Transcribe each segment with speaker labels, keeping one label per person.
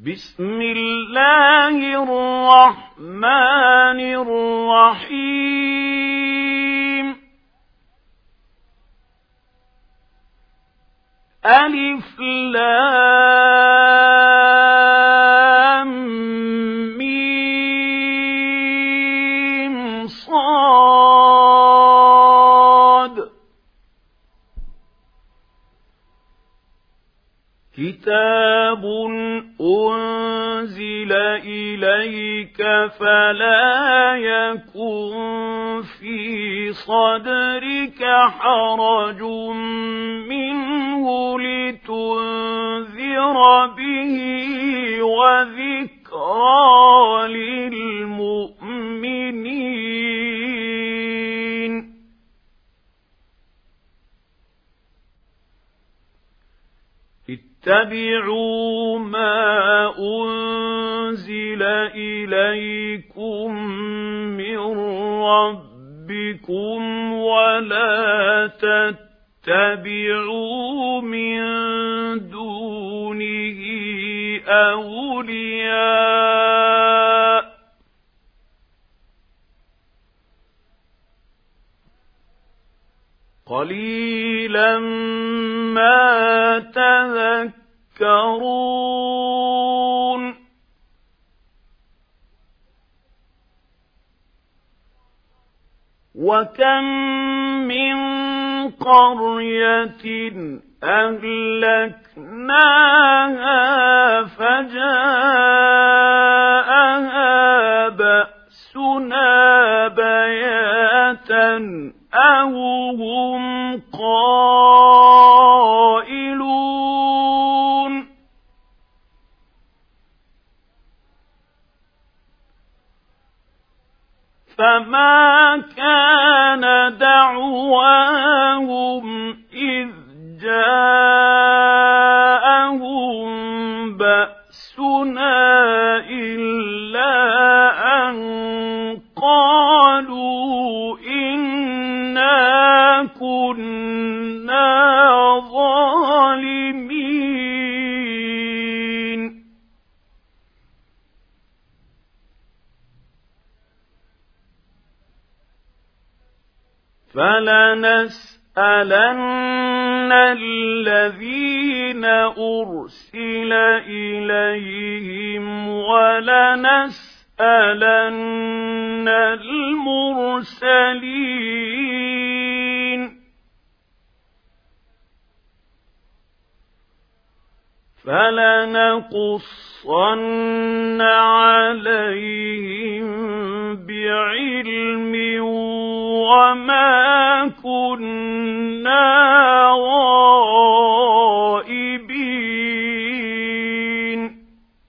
Speaker 1: بسم الله الرحمن الرحيم ألف لام ميم صاد كتاب أنزل إليك فلا يكن في صدرك حرج منه لتنذر به وذكرى للمؤمنين اتبعوا ما أنزل إليكم من ربكم ولا تتبعوا من دونه أولياء قليلا ما تذكرون وكم من قرية أهلكناها فجاءها بأسنا بياتا أو هم قائلون فما كان دعواهم إذ جاءهم بأسنا إلا أن قالوا إنا كنا ظالمين فلنسألن الذين أرسل إليهم ولنسألن المرسلين فلنقصن عليهم بعلم وما كنا غائبين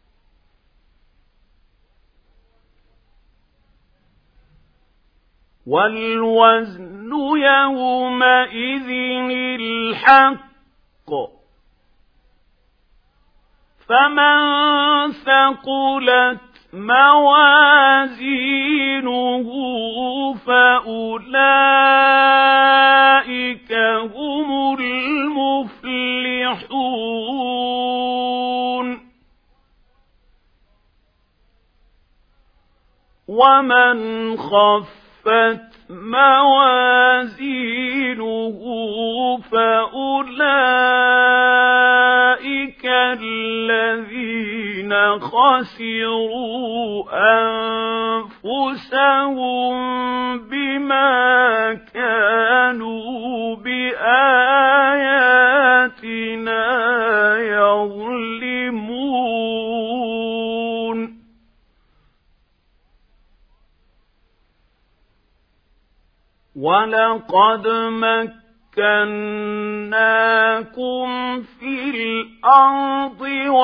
Speaker 1: والوزن يومئذ الحق فمن ثقلت موازينه فأولئك هم المفلحون ومن خفت موازينه فأولئك الذين خسروا أنفسهم بما كانوا بآياتنا يظلمون ولقد مكناكم في الأرض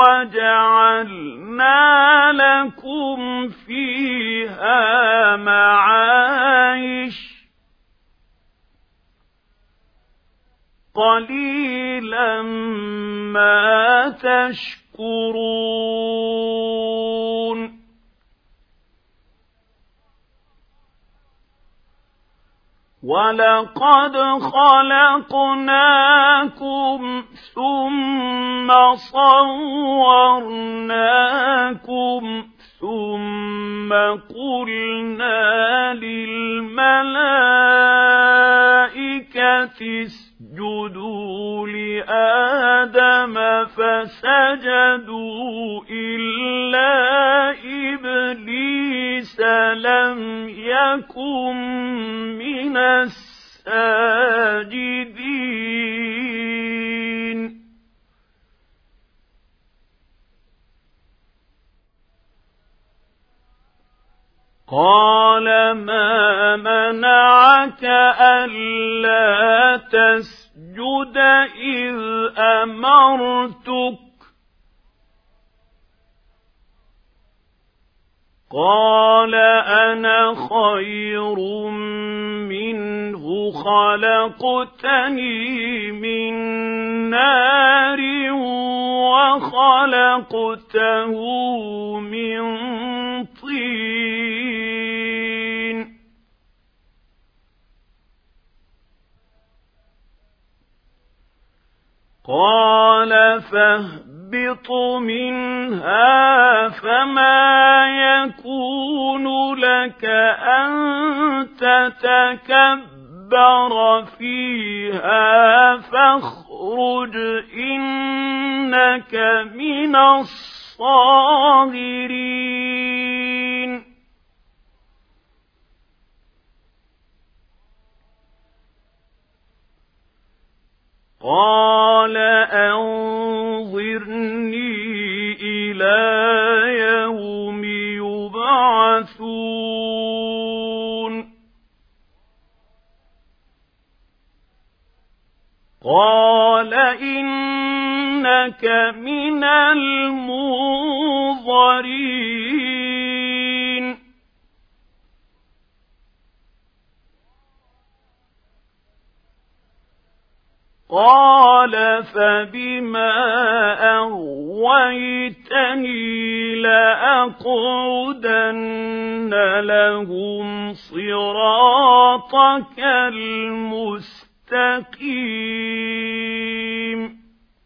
Speaker 1: وجعلنا لكم فيها معايش قليلا ما تشكرون وَلَقَدْ خَلَقْنَاكُمْ ثُمَّ صَوَّرْنَاكُمْ اسجدوا لآدم فسجدوا إلا إبليس لم يكن من الساجدين. قال ما منعك ألا تسجد إذ أمرتك؟ قال أنا خير منه خلقتني من نار وخلقته من طين. قال فاهبط منها فما يكون لك أن تتكبر فيها فاخرج إنك من الصاغرين. قال أنظرني إلى يوم يبعثون. قال إنك من المنظرين. قال فبما أغويتني لأقعدن لهم صراطك المستقيم.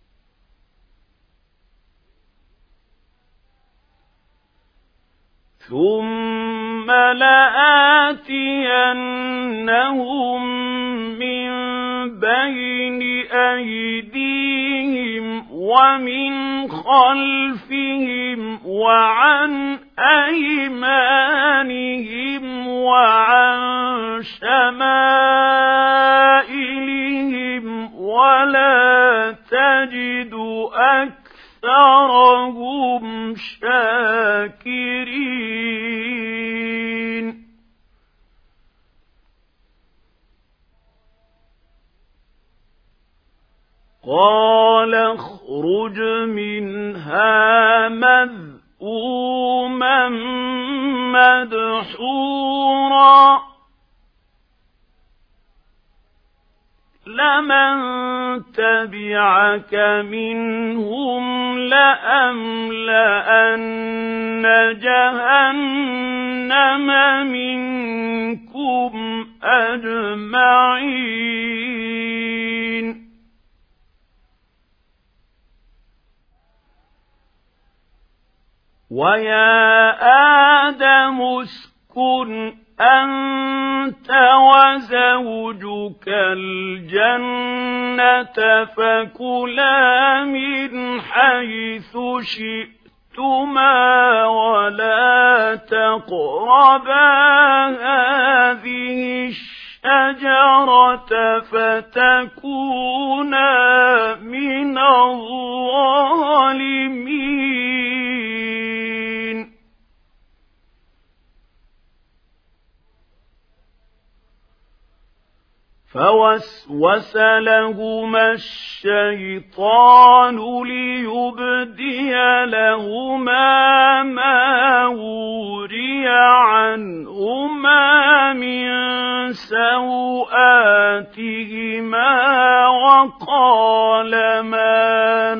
Speaker 1: ثم لآتينهم من بين أيديهم ومن خلفهم وعن أيمانهم وعن شمائلهم ولا تجد أكثرهم شاكرين. قال اخرج منها مذءوما مدحورا لمن تبعك منهم لأملأن جهنم منكم أجمعين. ويا آدم اسكن أنت وزوجك الجنة فكلا من حيث شئتما ولا تقربا هذه الشجرة فتكونا من الظالمين. فوسوس لهما الشيطان ليبدي لهما ما وري عنهما من سوآتهما وقال ما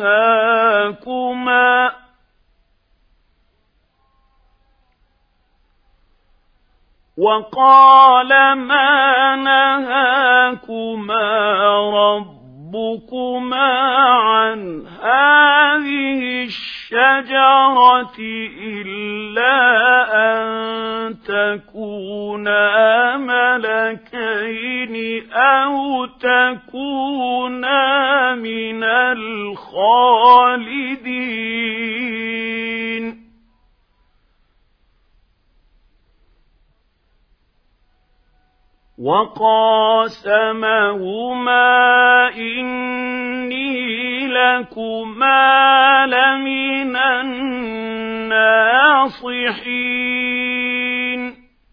Speaker 1: نهاكما ربكما عن هذه الشجرة إلا أن تكونا ملكين أو تكونا من الخالدين وقاسمهما إني لكما لمن الناصحين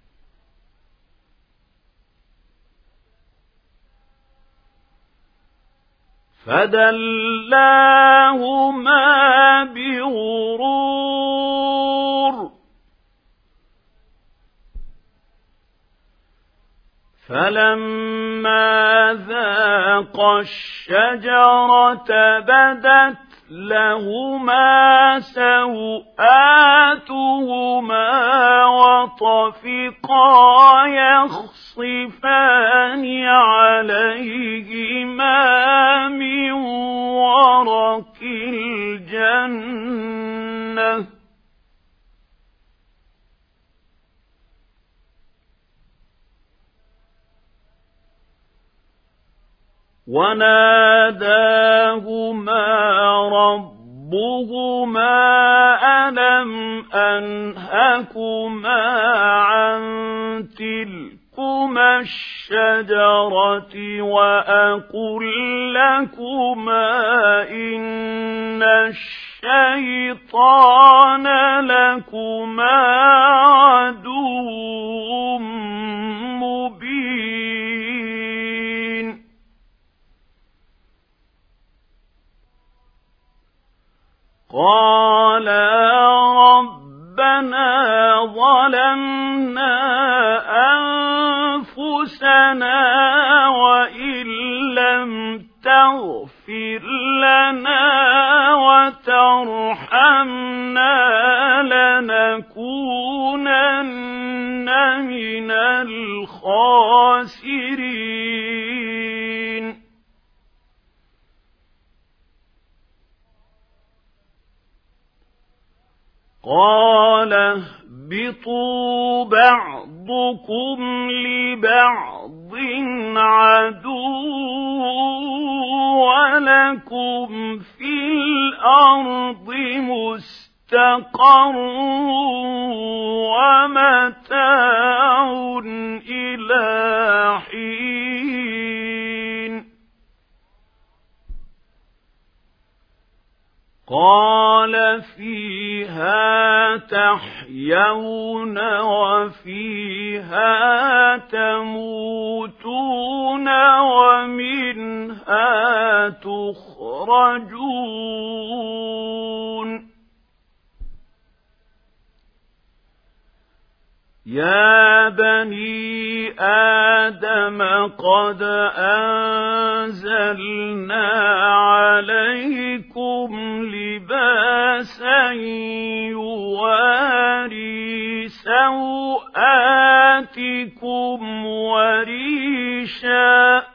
Speaker 1: فدلاهما بغرور فلما ذاقا الشجرة بدت لهما سوآتهما وطفقا يخصفان عليهما من ورق الجنة وناداهما ربهما ألم أنهكما عن تلكما الشجرة وأقل لكما إن الشيطان لكما عدو مبين قالا ربنا ظلمنا أنفسنا وإن لم تغفر لنا وترحمنا لنكونن من الخاسرين قال اهبطوا بعضكم لبعض عدو ولكم في الأرض مستقر ومتاع إلى حين قال فيها تحيون وفيها تموتون ومنها تخرجون يا بني آدم قد أنزلنا عليكم لباسا يواري سوآتكم وريشا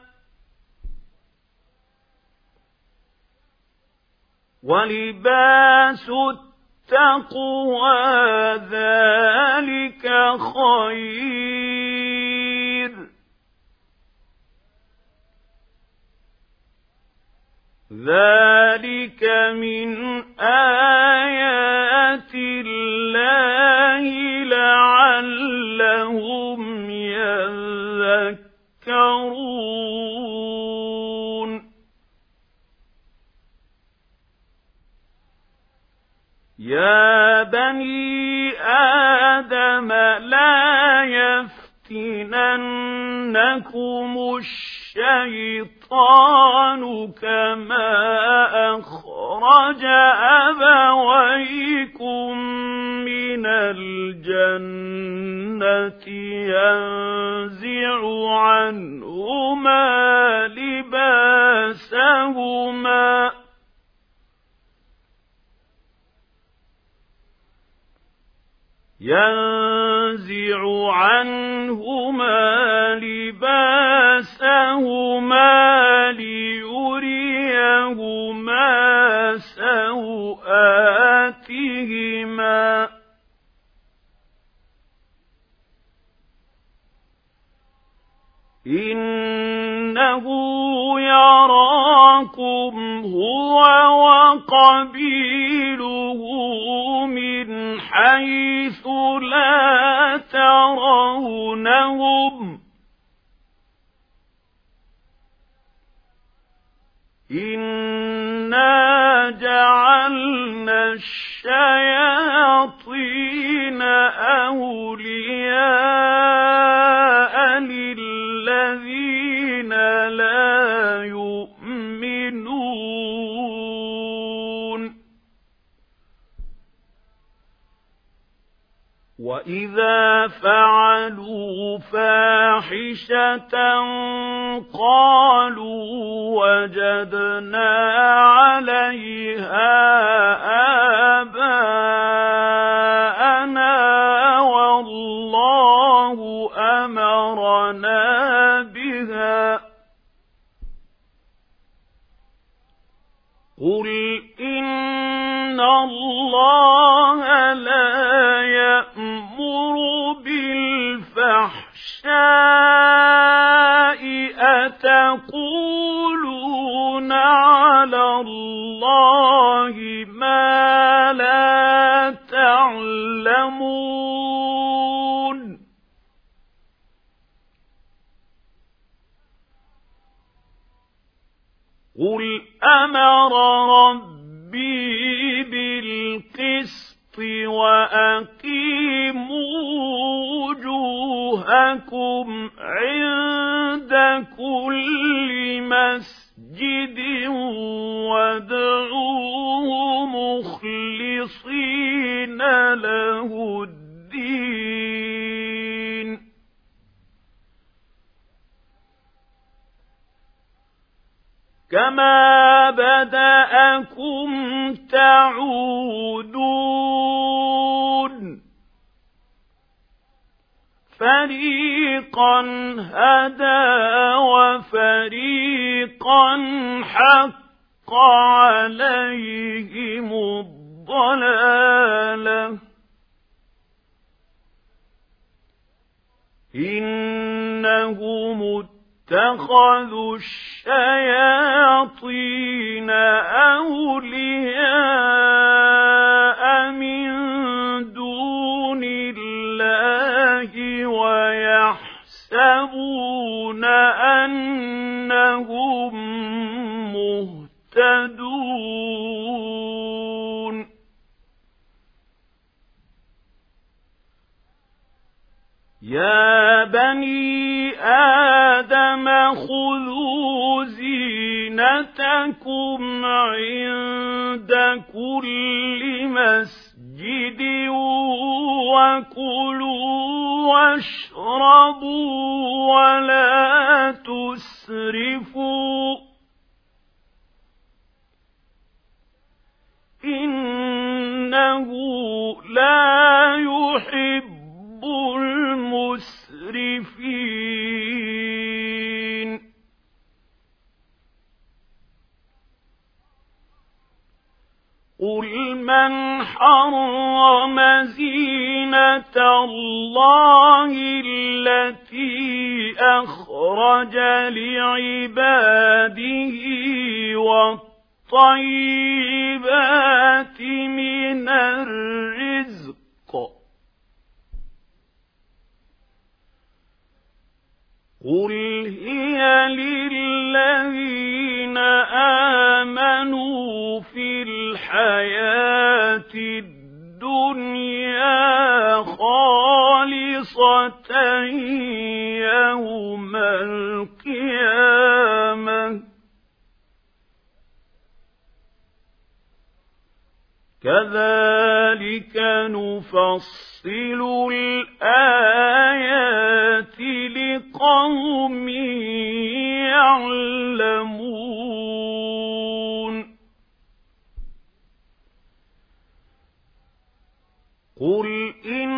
Speaker 1: ولباس التقوى ذلك خير ذلك من آيات الله لعلهم يذكرون يا بني آدم لا يفتننكم الشيطان كما أخرج أبويكم من الجنة ينزع عنهما لباسهما ليريهما سوآتهما إنه هو وقبيله من حيث لا ترونهم إنا جعلنا الشياطين أولياء للذين لا يؤمنون وإذا فعلوا فاحشة قالوا وجدنا عليها آباءنا والله أمرنا بها قل إن الله لا يأمر بالفحشاء أتقولون على الله ما لا تعلمون قل أمر ربي بالقسط وأقيموا وجوهكم عند كل مسجد وادعوه مخلصين له الدين كما بدأكم تعودون فريقا هدى وفريقا حق عليهم الضلالة إنهم اتخذوا الشياطين أولياء من دون الله ويحسبون أنهم مهتدون يا بني آدم خذوا زينتكم عند كل مسجد وكلوا واشربوا ولا تسرفوا إنه لا يحب المسرفين قل من حرم زينة الله التي أخرج لعباده والطيبات من الرزق قل هي للذين آمنوا في الحياة الدنيا خالصة يوم القيامة كذلك نفصل الآيات لقوم يعلمون قل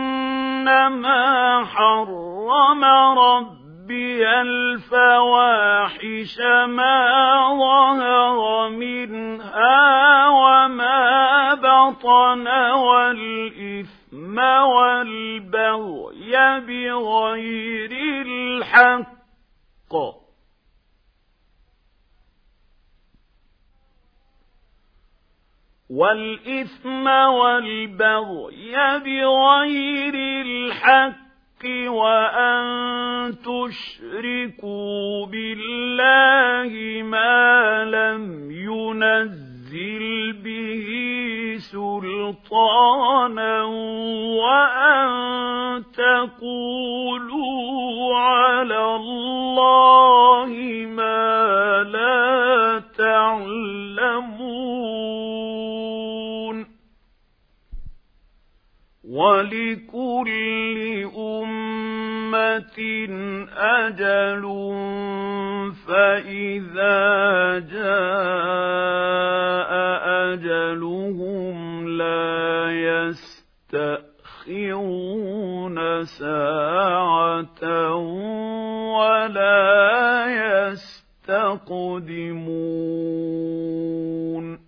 Speaker 1: إنما حرم ربي الفواحش ما ظهر منها وما بطن والإثم والبغي بغير الحق والإثم والبغي بغير الحق وأن تشركوا بالله ما لم ينزل به سلطانا وأن تقولوا على الله ما لا تعلمون ولكل أمة أجل فإذا جاء أجلهم لا يستأخرون ساعة ولا يستقدمون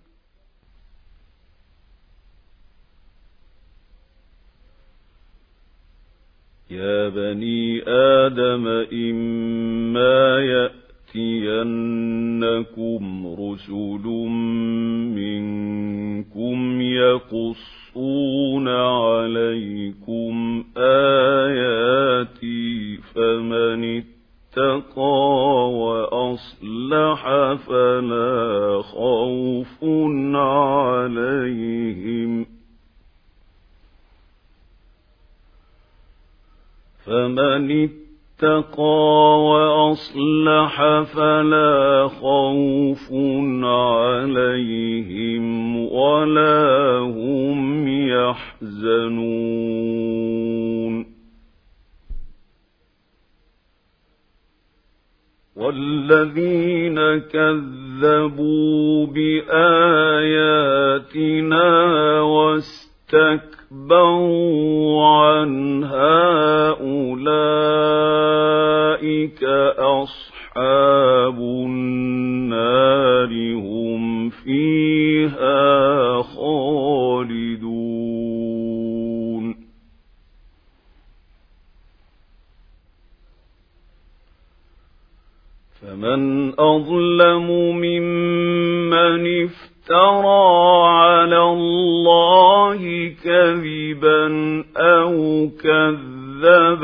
Speaker 1: يا بني آدم إما يأتينكم رسل منكم يقصون عليكم آياتي فمن اتقى وأصلح فلا خوف عليهم فمن اتقى وأصلح فلا خوف عليهم ولا هم يحزنون والذين كذبوا بآياتنا واستكبروا عنها أولئك أصحاب النار هم فيها خالدون فمن أظلم ممن افترى على الله كذبا أو كذب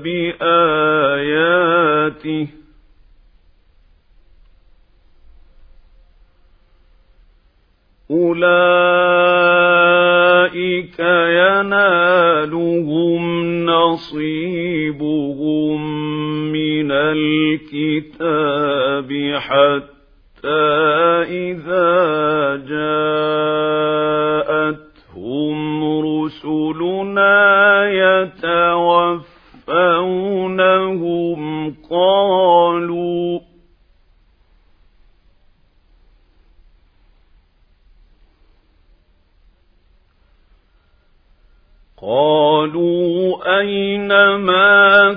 Speaker 1: بآياته أولئك ينالهم نصيبهم من الكتاب حتى إذا جاءتهم رسلنا يتوفونهم قالوا أين ما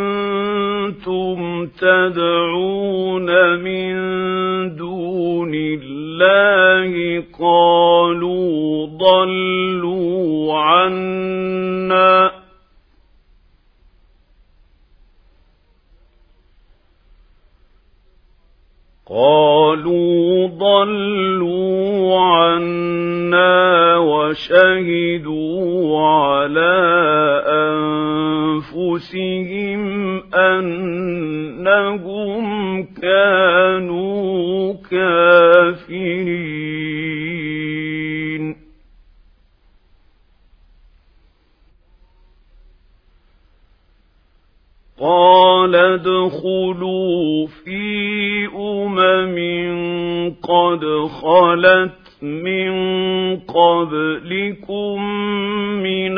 Speaker 1: كنتم تدعون من دون الله قالوا ضلوا عنا وشهدوا على أنفسهم أنهم كانوا كافرين قال ادخلوا في قد خلت من قبلكم من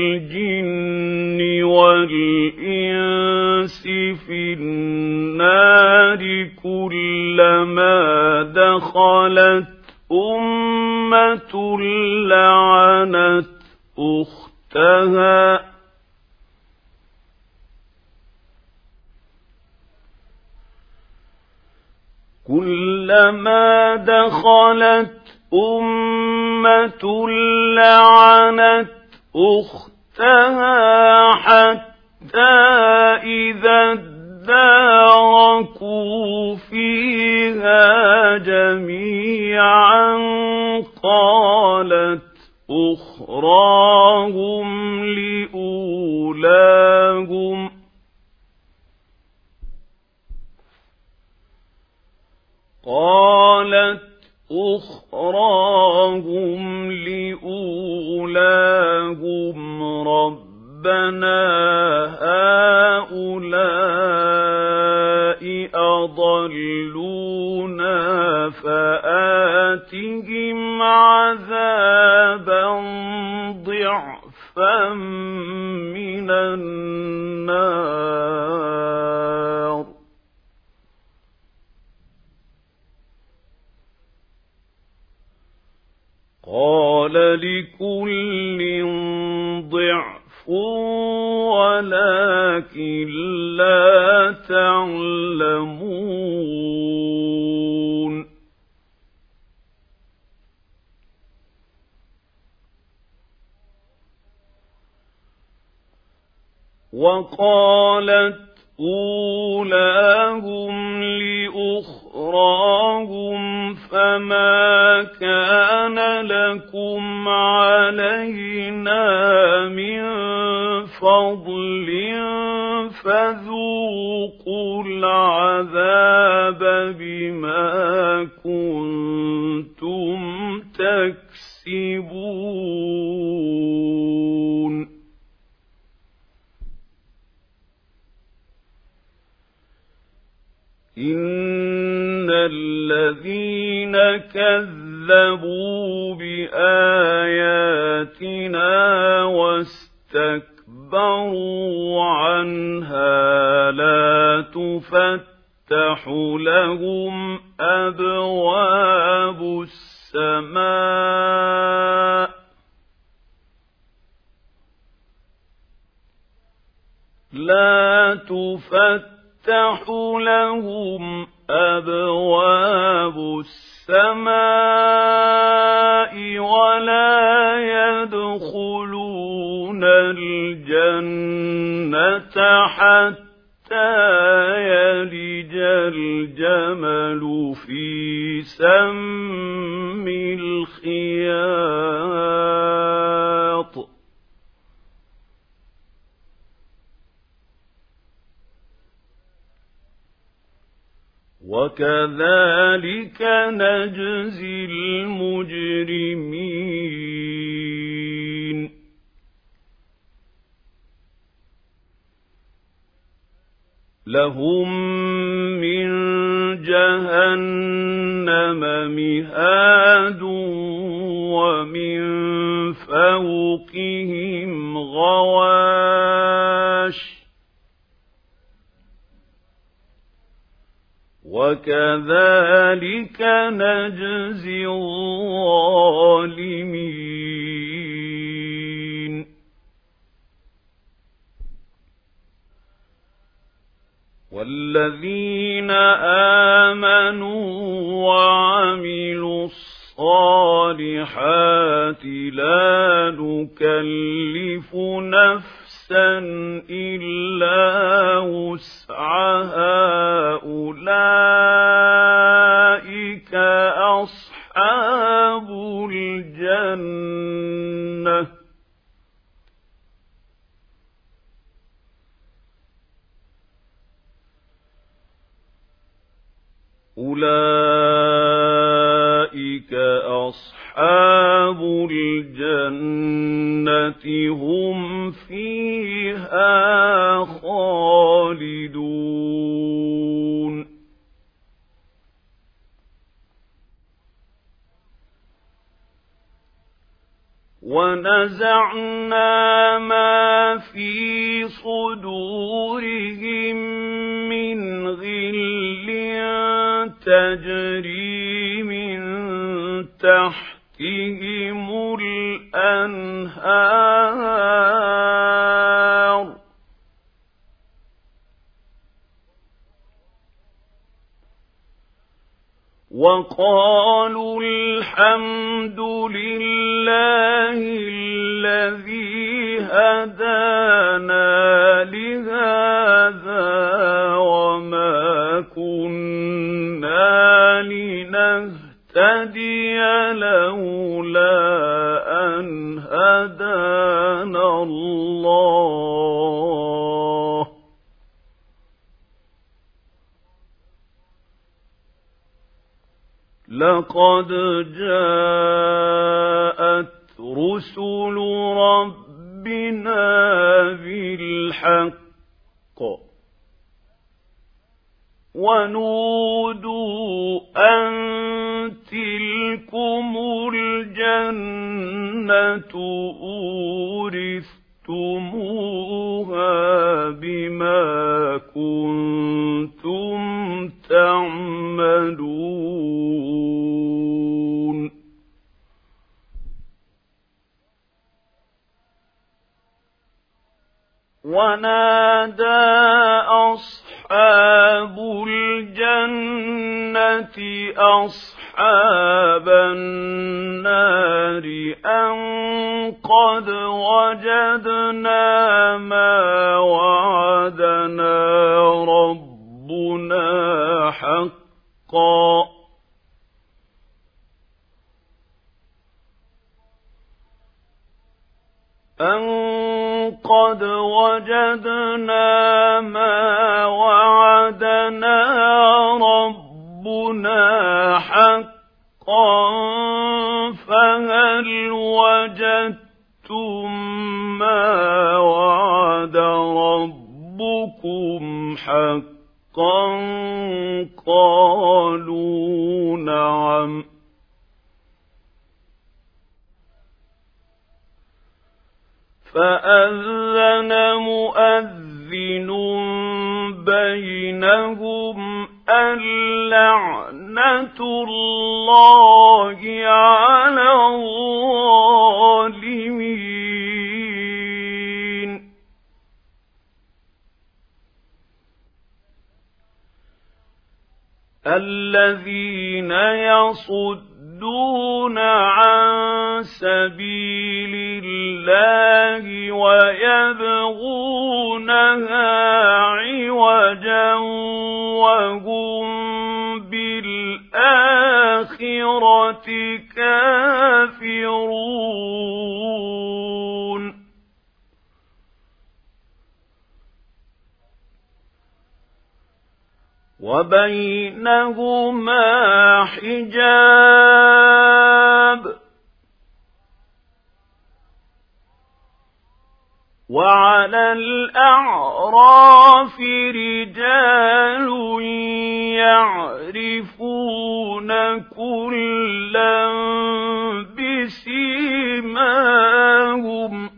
Speaker 1: الجن والإنس في النار كلما دخلت أمة لعنت أختها كلما دخلت أمة لعنت أختها حتى إذا اداركوا فيها جميعا قالوا أخراهم لأولاهم قالت أخراهم لأولاهم ربنا هؤلاء أضلونا فآتهم عذابا ضعفا من النار قال لكل ضعف ولكن لا تعلمون وقالت أولاهم لأخراهم فما كان لكم علينا من فضل فذوقوا العذاب بما كنتم تكسبون إن الذين كذبوا بآياتنا واستكبروا عنها لا تفتح لهم أبواب السماء لهم أبواب السماء ولا يدخلون الجنة حتى يلج الجمل في سم الخياط وكذلك نجزي المجرمين لهم من جهنم مهاد ومن فوقهم غواش وكذلك نجزي الظالمين والذين آمنوا وعملوا الصالحات لا نكلف نفسا إلا وسعها أولئك أصحاب الجنة هم فيها خالدون ونزعنا ما في صدورهم من غل تجري من تحتهم الأنهار وقالوا الحمد لله الذي هدانا لهذا وما كنا لنهتدي لولا أن لقد جاءت رسل ربنا بالحق ونودوا أن تلكم الجنة أورثتموها بما كنتم تعملون ونادى أصحاب الجنة أصحاب النار أن قد وجدنا ما وعدنا ربنا حقا قد وجدنا ما وعدنا ربنا حقا فهل وجدتم ما وعد ربكم حقا قالوا نعم فأذن مؤذن بينهم اللعنة الله على الظالمين الذين يصدون عن سبيل الله ويبغونها عوجا وهم بالآخرة كافرون وبينهما حجاب وعلى الأعراف رجال يعرفون كلا بسيماهم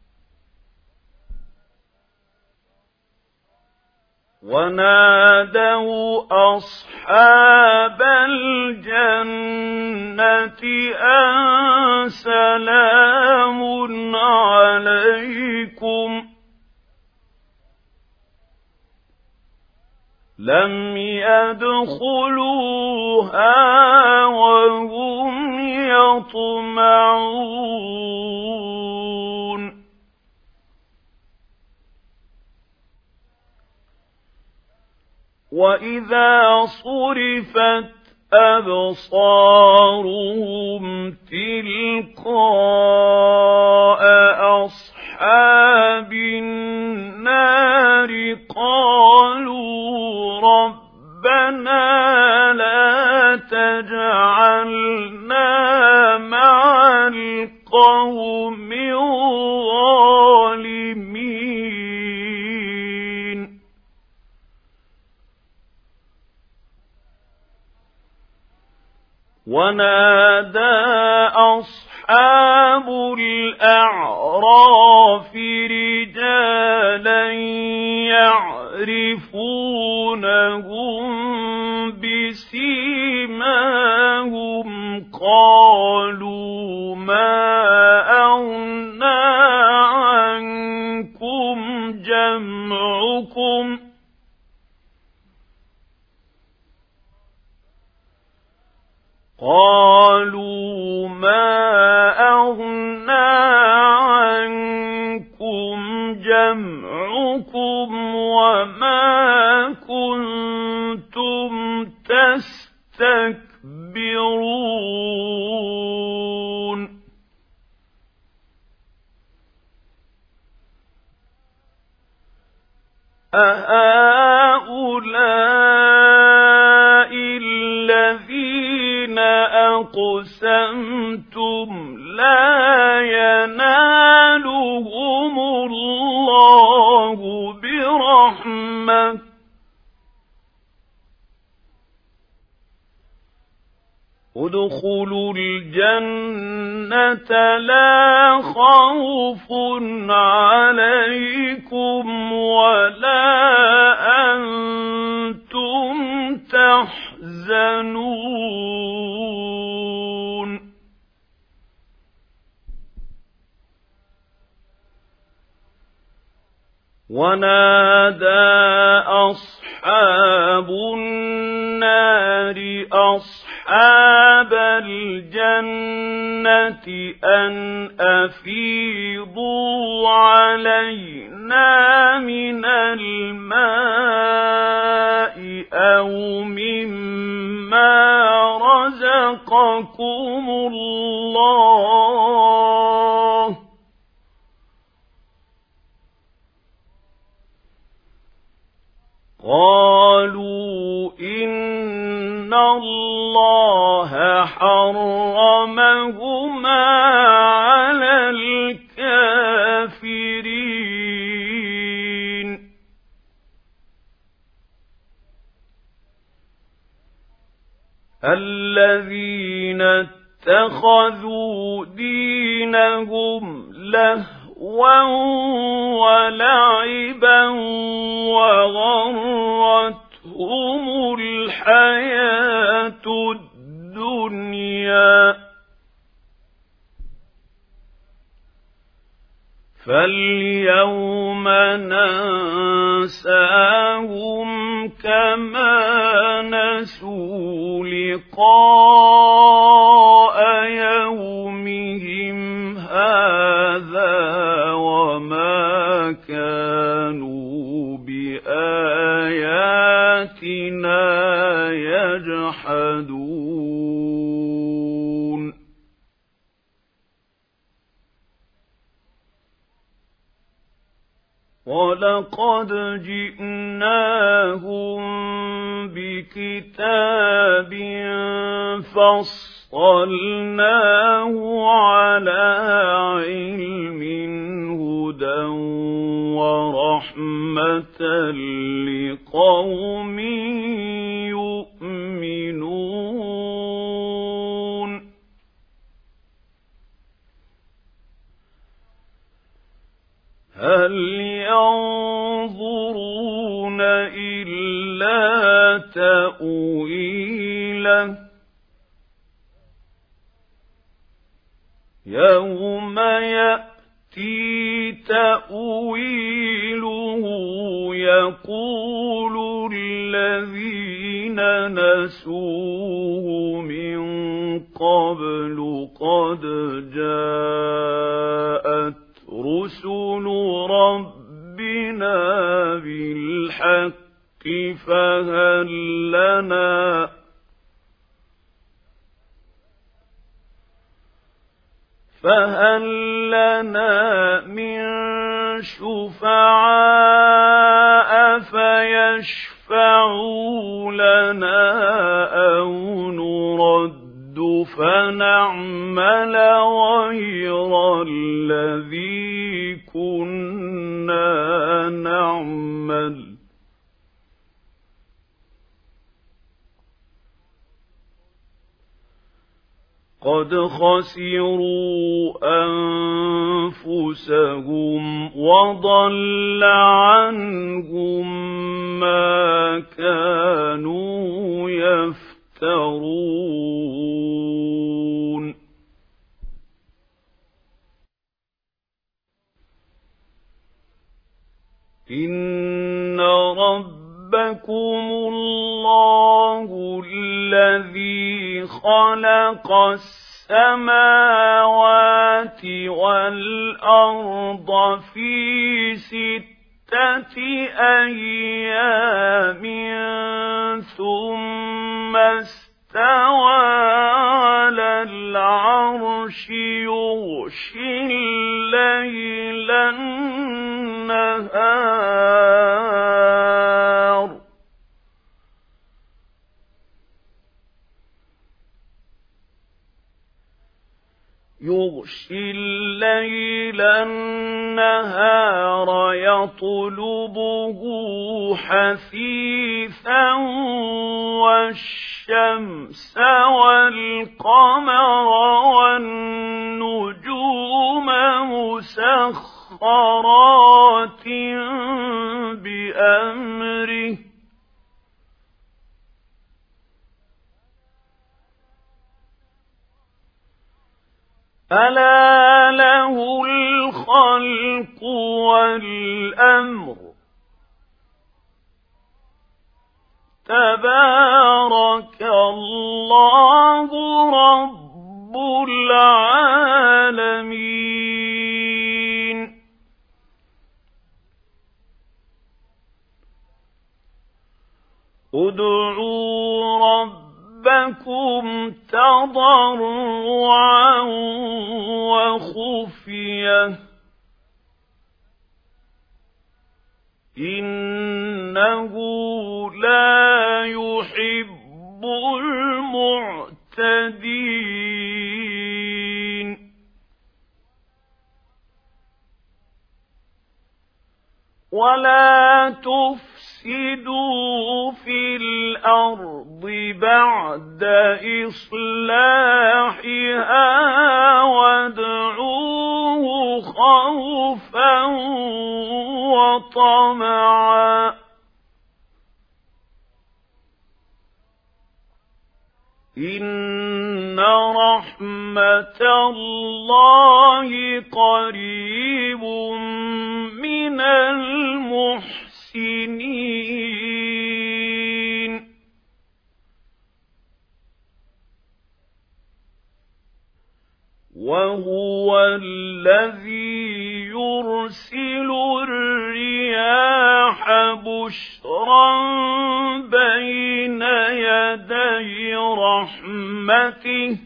Speaker 1: ونادوا أصحاب الجنة أن سلام عليكم لم يدخلوها وهم يطمعون وإذا صرفت أبصارهم تلقاء أصحاب النار قالوا ربنا لا تجعلنا مع القوم الظالمين ونادى أصحاب الأعراف رجالا يعرفونهم بسيماهم قالوا ما أغنى عنكم جمعكم قالوا ما أغنى عنكم جمعكم وما كنتم تستكبرون أهؤلاء الذين أَقْسَمْتُمْ لَا يَنَالُهُمُ اللَّهُ بِرَحْمَةٍ ادْخُلُوا الْجَنَّةَ لَا خَوْفٌ عَلَيْكُمْ وَلَا أَنْتُمْ تَحْزَنُونَ وَنَادَى أَصْحَابُ النَّارِ أَصْحَابَ الْجَنَّةِ أَنْ أَفِيضُوا عَلَيْنَا مِنَ الْمَاءِ أَوْ مِمَّا رَزَقَكُمُ اللَّهُ قالوا إن الله حرمهما على الكافرين الذين اتخذوا دينهم ولعبا وغرتهم الحياة الدنيا فاليوم ننساهم كما نسوا لقاء يومهم هذا وما كانوا بآياتنا يجحدون وَلَقَدْ جِئْنَاهُمْ بِكِتَابٍ فَصَّلْنَاهُ عَلَى عِلْمٍ هُدًى وَرَحْمَةً لِقَوْمٍ يُؤْمِنُونَ هَلْ يَنظُرُونَ إِلَّا تَأْوِيلَهُ يَوْمَ يَأْتِي تَأْوِيلُهُ يَقُولُ الَّذِينَ نَسُوهُ مِن قَبْلُ قَدْ جَاءَتْ رُسُلُ رَبِّنَا بِالْحَقِّ فَهَلْ لَنَا مِن شُفَعَاءَ فَيَشْفَعُوا لَنَا أَوْ نُرَدُّ فَنَعْمَلَ غَيْرَ الَّذِي كُنَّا نَعْمَلُ قَدْ خَسِرُوا أَنفُسَهُمْ وَضَلَّ عَنْهُمْ مَا كَانُوا يَفْتَرُونَ إِنَّ رَبَّكُمُ اللَّهُ الَّذِي خَلَقَ السَّمَاوَاتِ وَالْأَرْضَ فِي 6 أَيَّامٍ ثُمَّ اسْتَوَى عَلَى الْعَرْشِ يُغْشِي اللَّيْلَ النَّهَارَ يغشي الليل النهار يطلبه حثيثا والشمس والقمر والنجوم مسخرات بأمره ألا له الخلق والأمر تبارك الله رب العالمين ادعوا ربكم تضرعا وخفية إنه لا يحب المعتدين ولا تفسدوا في الأرض بعد إصلاحها وادعوه خوفا وطمعا إن رحمة الله قريب من المحسنين وهو الذي يرسل الرياح بشرا بين يدي رحمته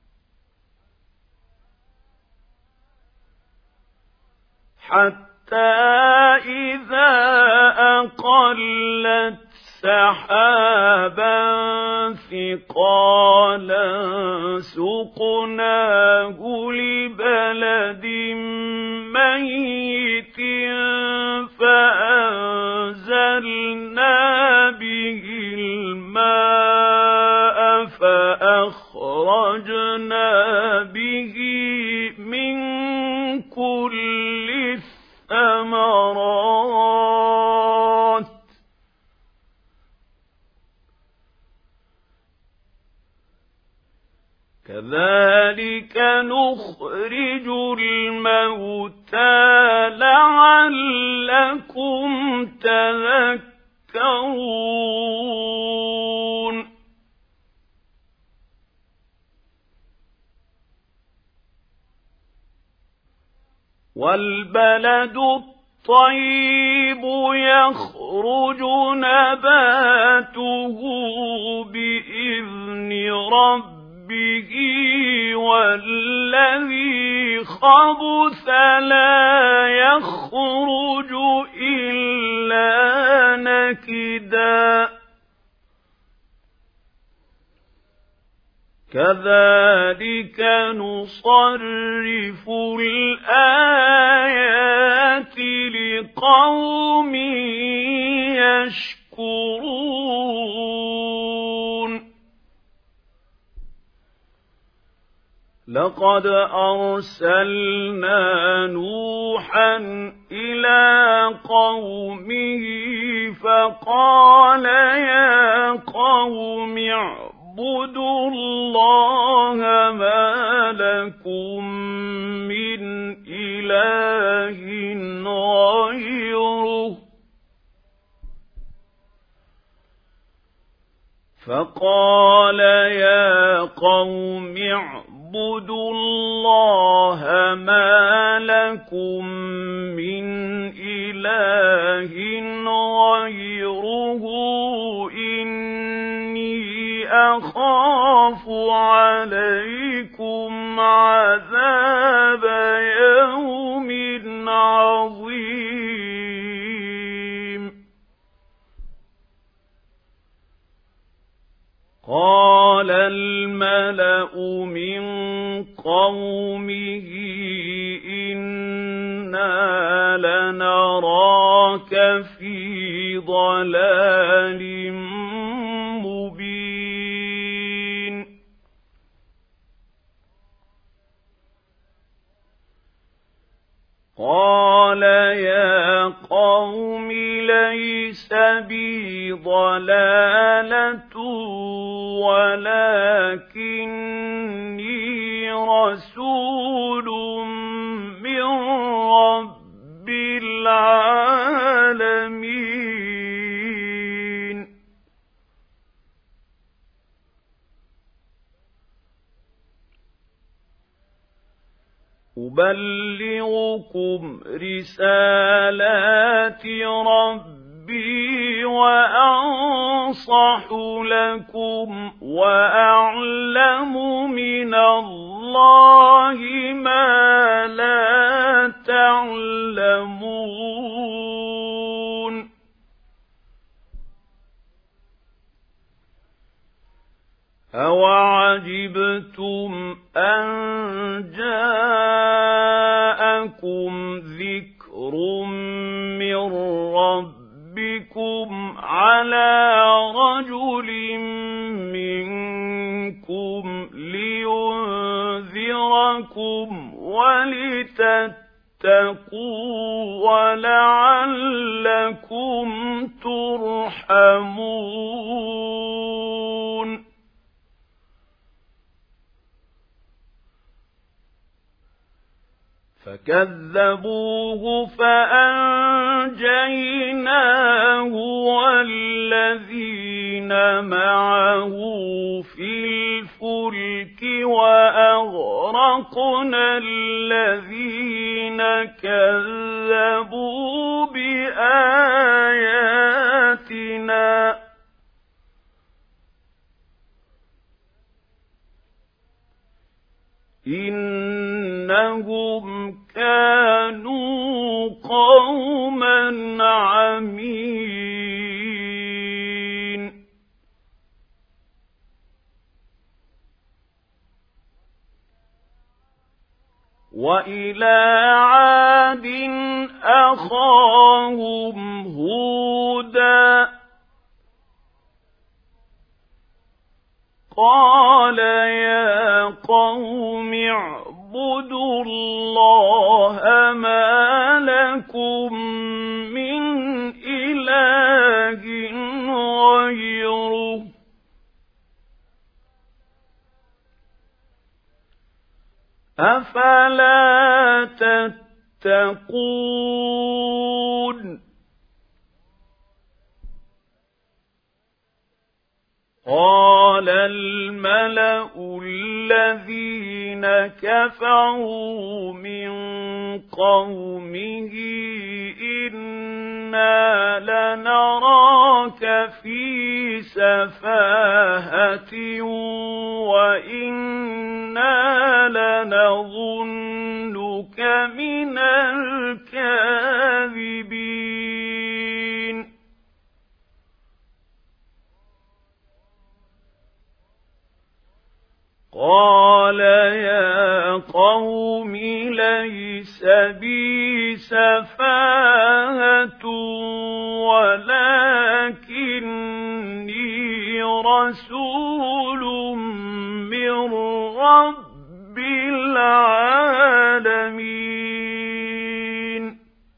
Speaker 1: حتى إذا أقلت سحابا ثقالا سقناه لبلد ميت فأنزلنا به الماء فأخرجنا به من كل الثمرات كذلك نخرج الموتى لعلكم تذكرون والبلد الطيب يخرج نباته بإذن ربه والذي خبث لا يخرج إلا نكدا كذلك نصرف الآيات لقوم يشكرون لقد أرسلنا نوحا إلى قومه فقال يا قوم اعبدوا الله ما لكم من إله غيره فقال يا قوم اعبدوا الله ما لكم من إله غيره إني أخاف عليكم عذاب يوم عظيم قال الملأ من قومه قومه إنا لنراك في ضلال مبين قال يا قوم ليس بي ضلالة ولكني رسول من رب العالمين أبلغكم رسالات ربي وأنصح لكم وأعلم من الله ما لا تعلمون أَوَعَجِبْتُمْ أَنْ جَاءَكُمْ ذِكْرٌ مِّن رَّبِّكُمْ عَلَىٰ رَجُلٍ مِّنكُمْ لِيُنذِرَكُمْ وَلِتَتَّقُوا وَلَعَلَّكُمْ تُرْحَمُونَ فكذبوه فأنجيناه والذين معه في الفلك وأغرقنا الذين كذبوا بآياتنا إنهم كانوا قوما عمين وإلى عاد أخاهم هودا قال يا قوم اعبدوا الله ما لكم من إله غيره أفلا تتقون قال الملأ الذين كفروا من قومه إنا لنراك في سفاهة وإنا لنظنك من الكاذبين قال يا قوم ليس بي سفاهة ولكني رسول من رب العالمين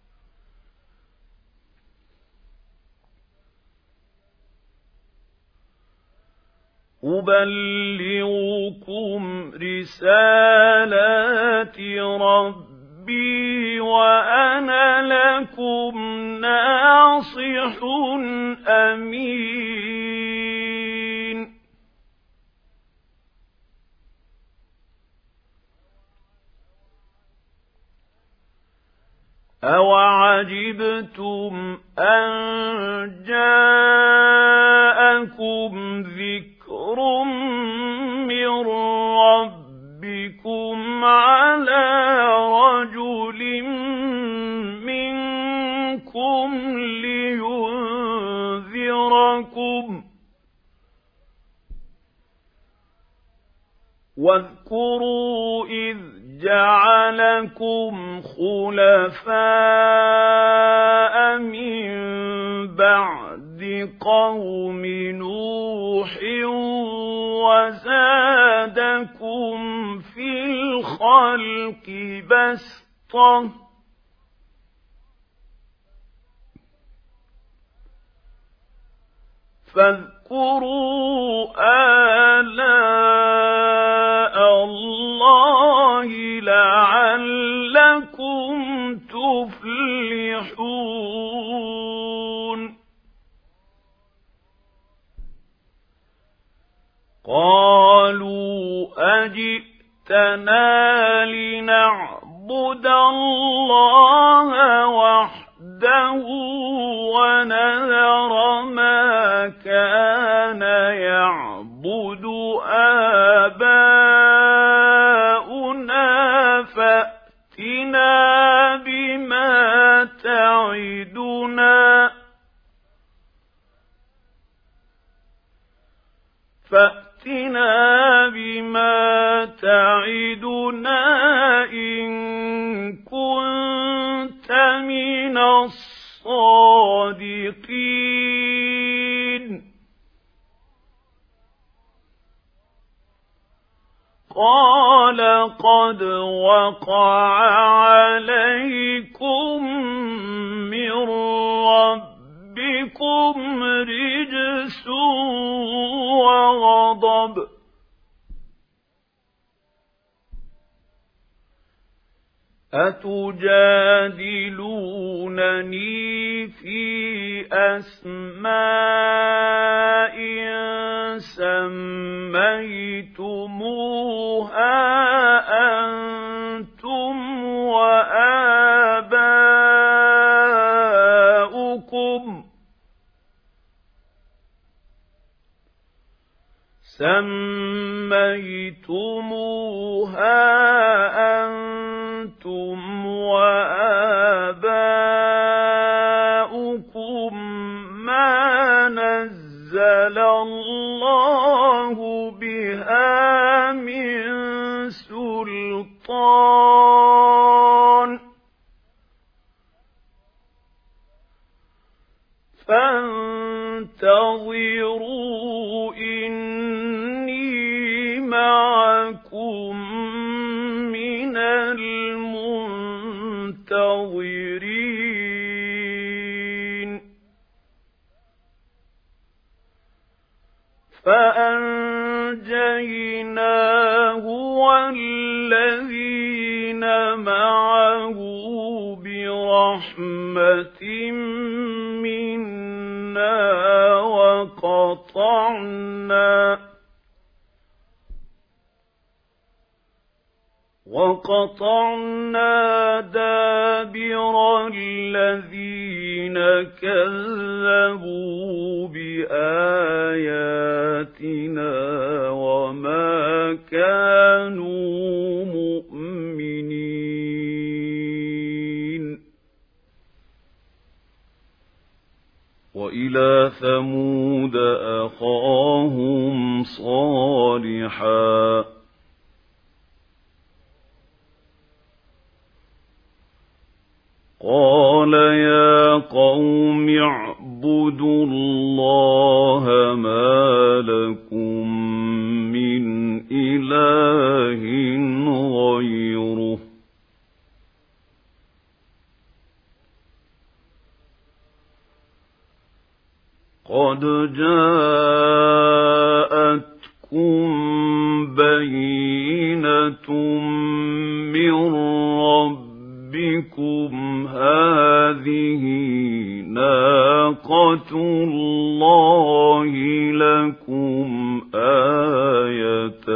Speaker 1: أبلغكم رسالات ربي وأنا لكم ناصح أمين أَوَعَجِبْتُمْ أَنْ جَاءَكُمْ ذِكْرٌ مِّن رَّبِّكُمْ عَلَىٰ رَجُلٍ مِّنكُمْ لِيُنذِرَكُمْ واذكروا إذ جعلكم خلفاء من بعد قوم نوح وزادكم في الخلق بسطة فاذكروا آلاء الله لعلكم تفلحون قالوا أجئتنا لنعبد الله وحده ونذر ما كان يعبد آباؤنا فأتنا بما تعدنا إن كنت من الصادقين قال قد وقع عليكم من ربكم رجس وغضب أتجادلونني في أسماء سميتموها أنتم وآباؤكم ما نزل الله بها من سلطان فانتظروا إني معكم من المنتظرين فأنجيناه والذين معه برحمة منا وقطعنا دابر الذين كذبوا بآياتنا وما كانوا مؤمنين وإلى ثمود أخاهم صالحا قال يا قوم اعبدوا الله ما لكم من إله غيره قد جاءتكم بينة من ربكم هذه ناقة الله لكم آية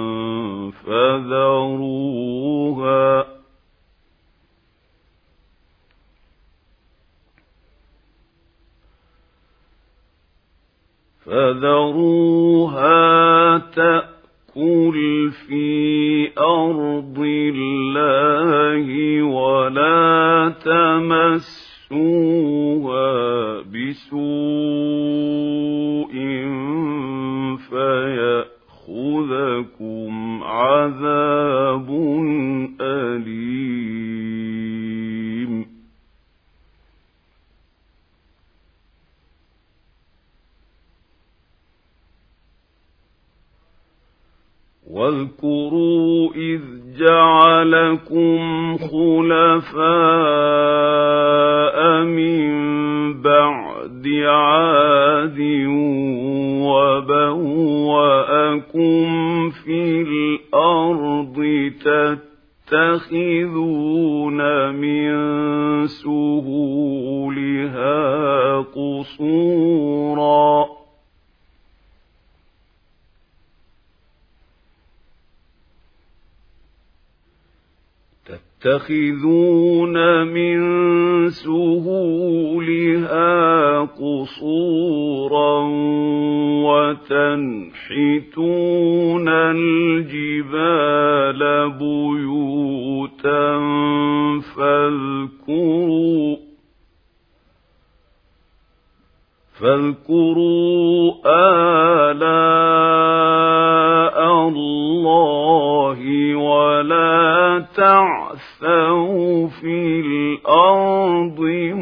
Speaker 1: فذروها تأكل في أرض الله ولا تمسوها بسوء فيأخذكم جعلكم خلفاء من بعد عاد وبوأكم في الأرض تتخذون من سهولها قصورا وتنحتون الجبال بيوتا فاذكروا آلاء الله ولا تعثوا في الأرض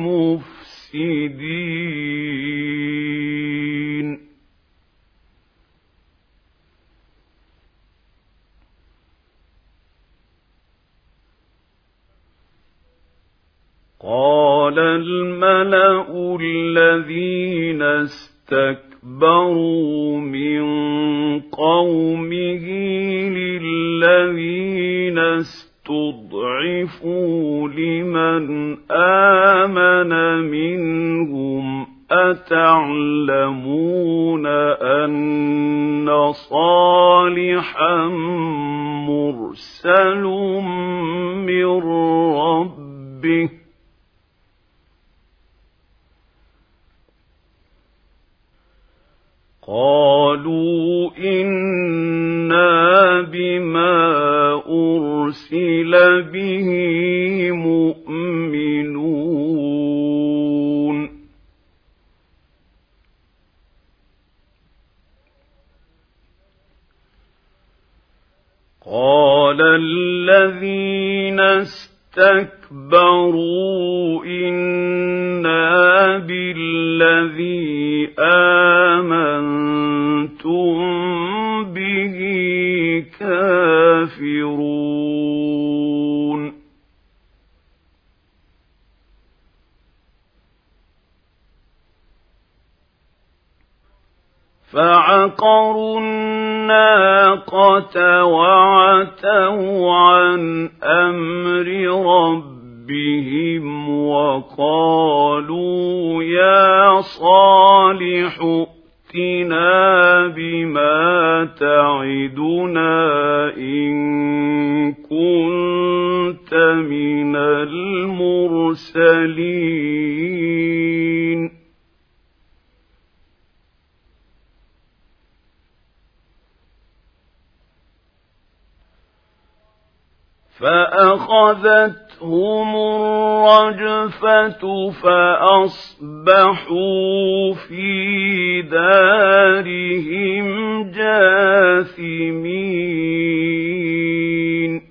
Speaker 1: مفسدين قال الملأ الذين استكبروا من قومه للذين استضعفوا لمن آمن منهم أتعلمون أن صالحا مرسل من ربه قالوا إنا بما أرسل به مؤمنون قال الذين استكبروا إنا بالذي آمنتم به كافرون فعقروا الناقة وعتوا عن أمر ربهم وقالوا يا صالح ائتنا بما تعدنا إن كنت من المرسلين فأخذتهم الرجفة فأصبحوا في دارهم جاثمين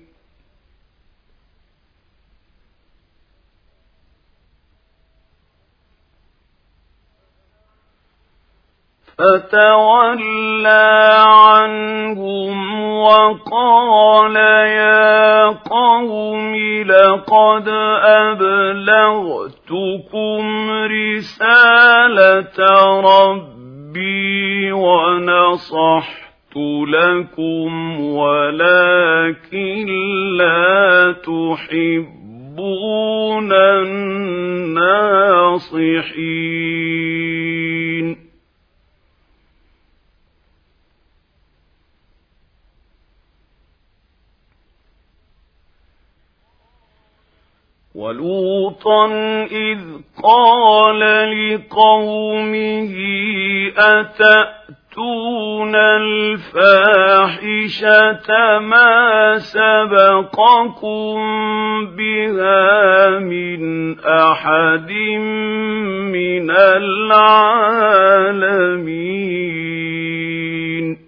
Speaker 1: فتولى عنهم وقال يا قوم لقد أبلغتكم رسالة ربي ونصحت لكم ولكن لا تحبون الناصحين ولوطا إذ قال لقومه أتأتون الفاحشة ما سبقكم بها من أحد من العالمين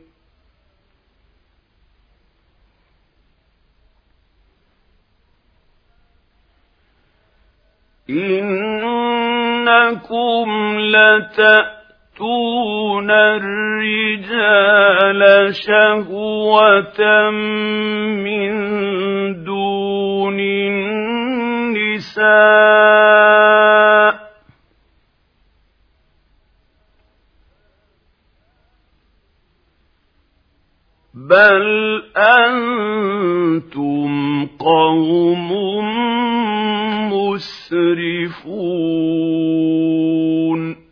Speaker 1: إنكم لتأتون يأتون الرجال شهوة من دون النساء بل أنتم قوم مسرفون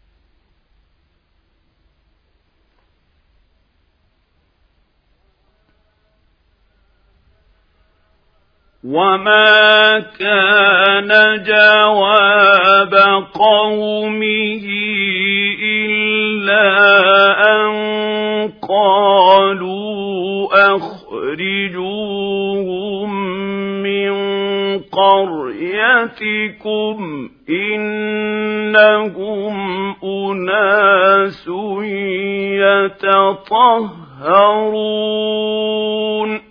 Speaker 1: وما كان جواب قومه إلا أن قالوا أخرجوهم من قريتكم إنهم أناس يتطهرون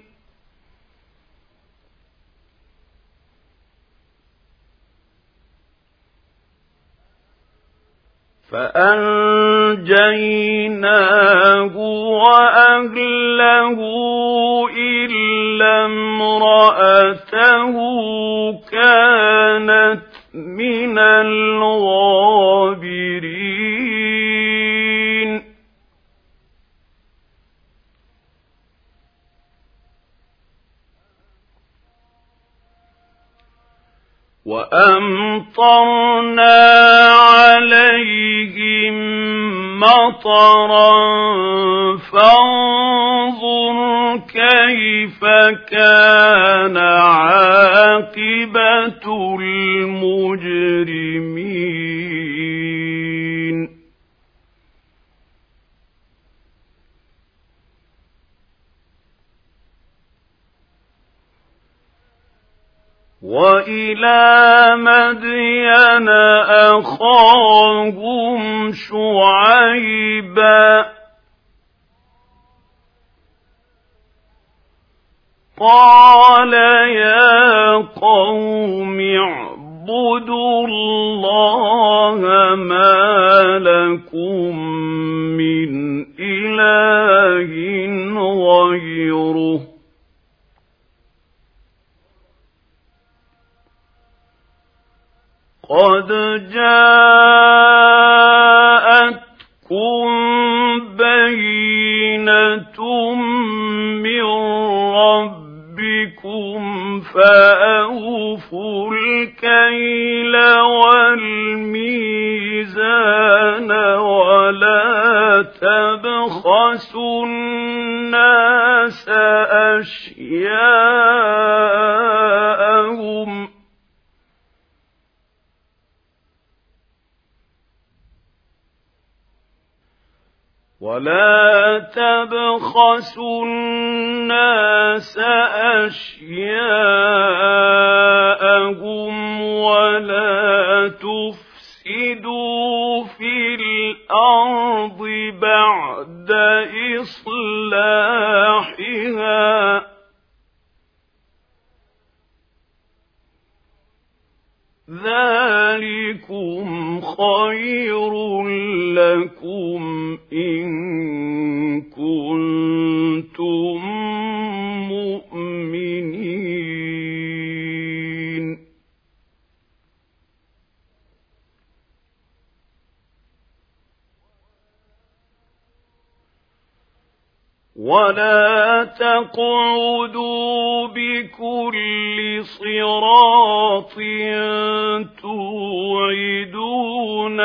Speaker 1: فأنجيناه وأهله إلا امرأته كانت من الغابرين وأمطرنا عليهم مطرا فانظر كيف كان عاقبة المجرمين وإلى مدين أخاهم شعيبا قال يا قوم اعبدوا الله ما لكم من إله غيره قد جاءتكم بينة من ربكم فأوفوا الكيل والميزان ولا تبخسوا الناس أشياءهم ولا تفسدوا في الأرض بعد إصلاحها ذلكم خير لكم إن كنتم مؤمنين ولا تقعدوا بكل صراط توعدون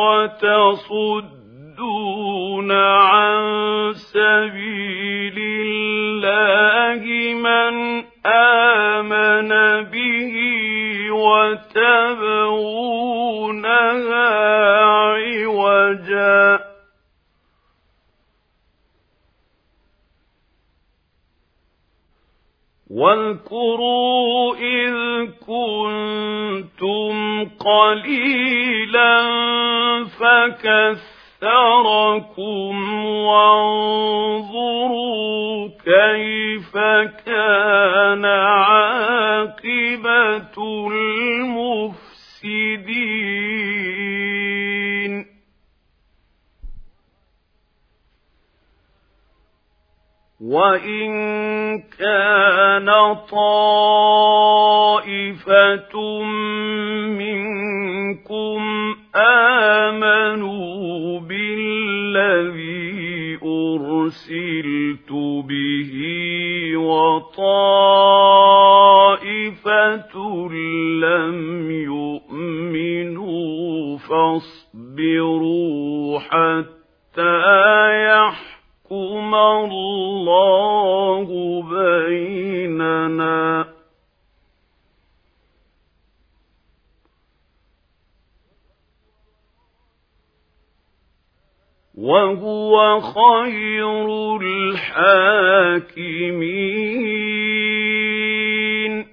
Speaker 1: وتصدون عن سبيل الله من آمن به وتبغونها عوجا واذكروا إذ كنتم قليلا فكثركم وانظروا كيف كان عاقبة المفسدين وإن كان طائفة منكم آمنوا بالذي أرسلت به وطائفة لم يؤمنوا فاصبروا حتى يحكم الله بيننا وهو خير الحاكمين.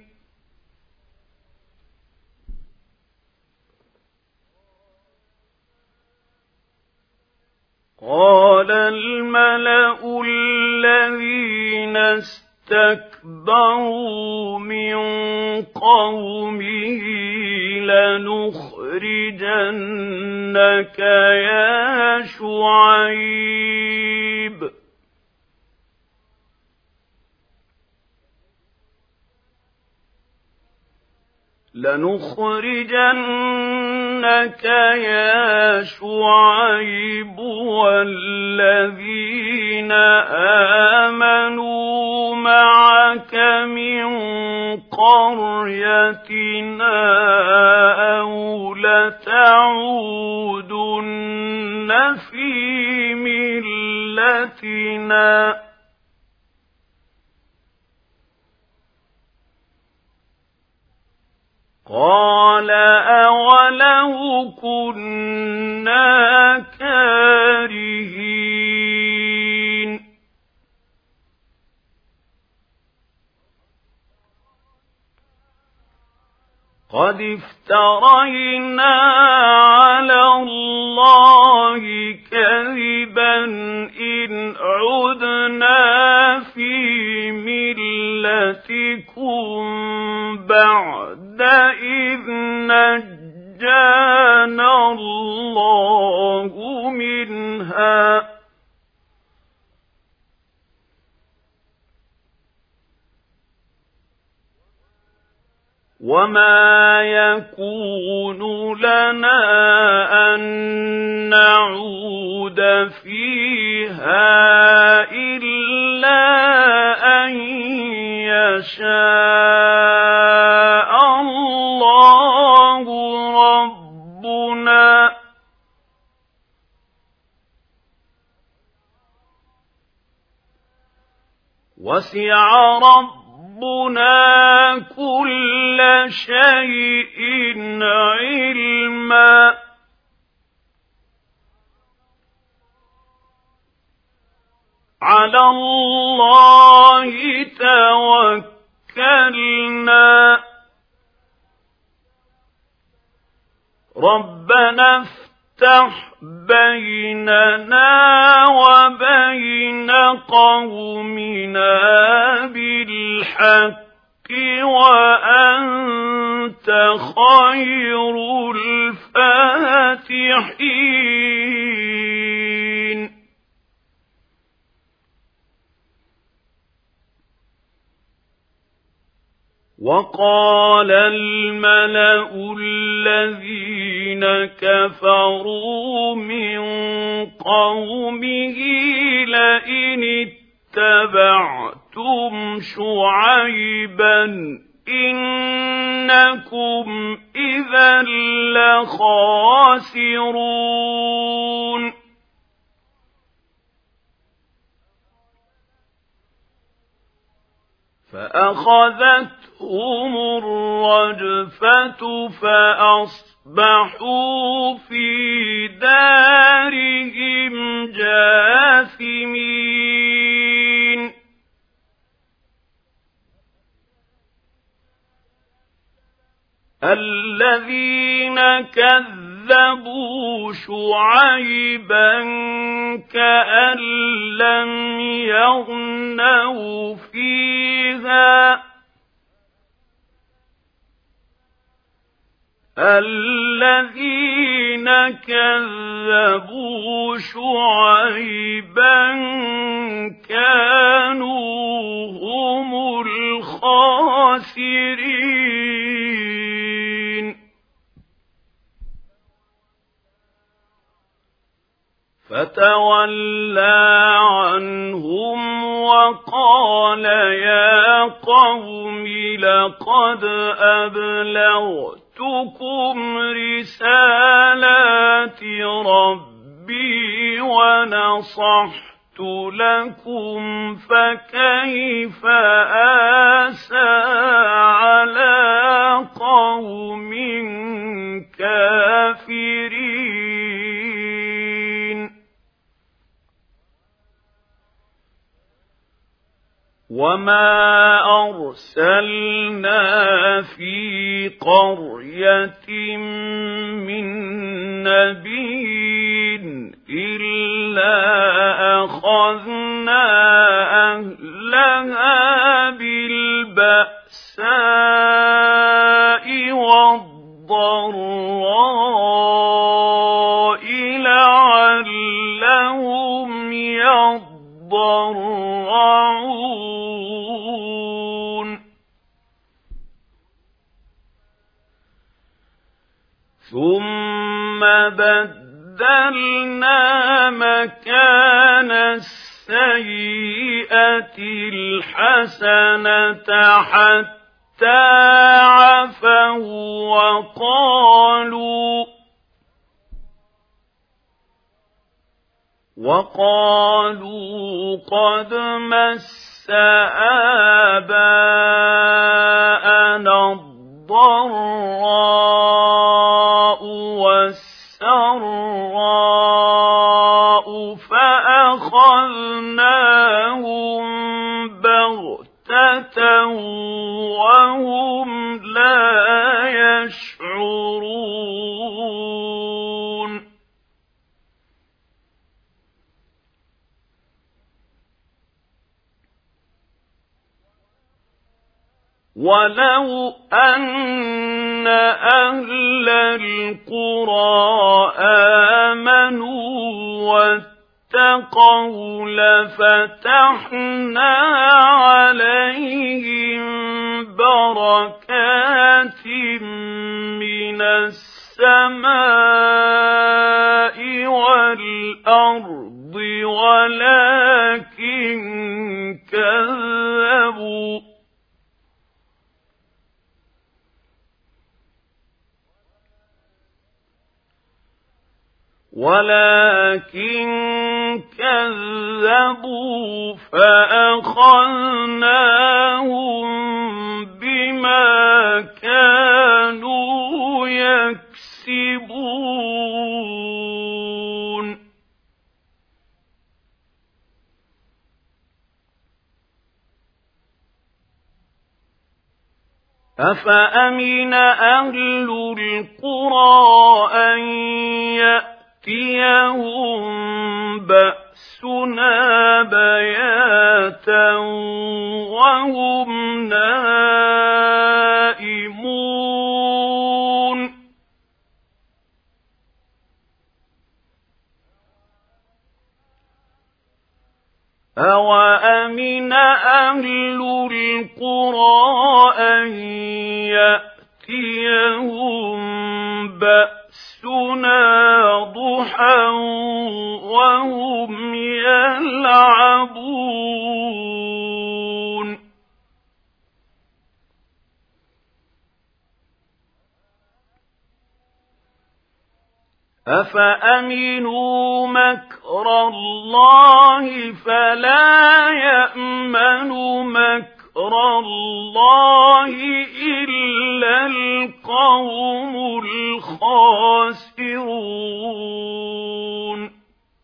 Speaker 1: قال الملأ الذين استكبروا من قومه لنخرجنك يا شعيب والذين آمنوا معك من قريتنا أو لتعودن في ملتنا قال أولو كنا كارهين قد افترينا على الله كذبا إن عدنا في ملتكم بعد إذ نجانا الله منها وما يكون لنا أن نعود فيها إلا أن يشاء الله ربنا وسع ربنا كل شيء علما على الله توكلنا ربنا افتح بيننا وبين قومنا بالحق وأنت خير الفاتحين وقال الملأ الذين كفروا من قومه لئن اتبعتم شعيبا إنكم إذا لخاسرون فأخذتهم الرجفة فأصبحوا في دارهم جاثمين الذين كذبوا شعيبا كأن لم يغنوا فيها الذين كذبوا شعيبا كانوا هم الخاسرين فتولى عنهم وقال يا قوم لقد أبلغتكم رسالات ربي ونصحت لكم فكيف آسى على قوم كافرين وما أرسلنا في قرية من نبي إلا أخذنا أهلها بالبأساء والضراء لعلهم يضرعون ثم بدلنا مكان السيئة الحسنة حتى عفوا وقالوا قد مس آباءنا الضراء والسراء فأخذناهم بغتة وهم لا يشعرون ولو أن أهل القرى آمنوا واتقوا لفتحنا عليهم بركات من السماء والأرض ولكن كذبوا فأخذناهم بما كانوا يكسبون أفأمن أهل القرى أن يأتيهم بأسنا بياتا وهم نائمون أوأمن أهل القرى أن يأتيهم بأسنا ضحى وهم يلعبون أفأمنوا مكر الله فلا يأمن مكر الله إلا القوم الخاسرون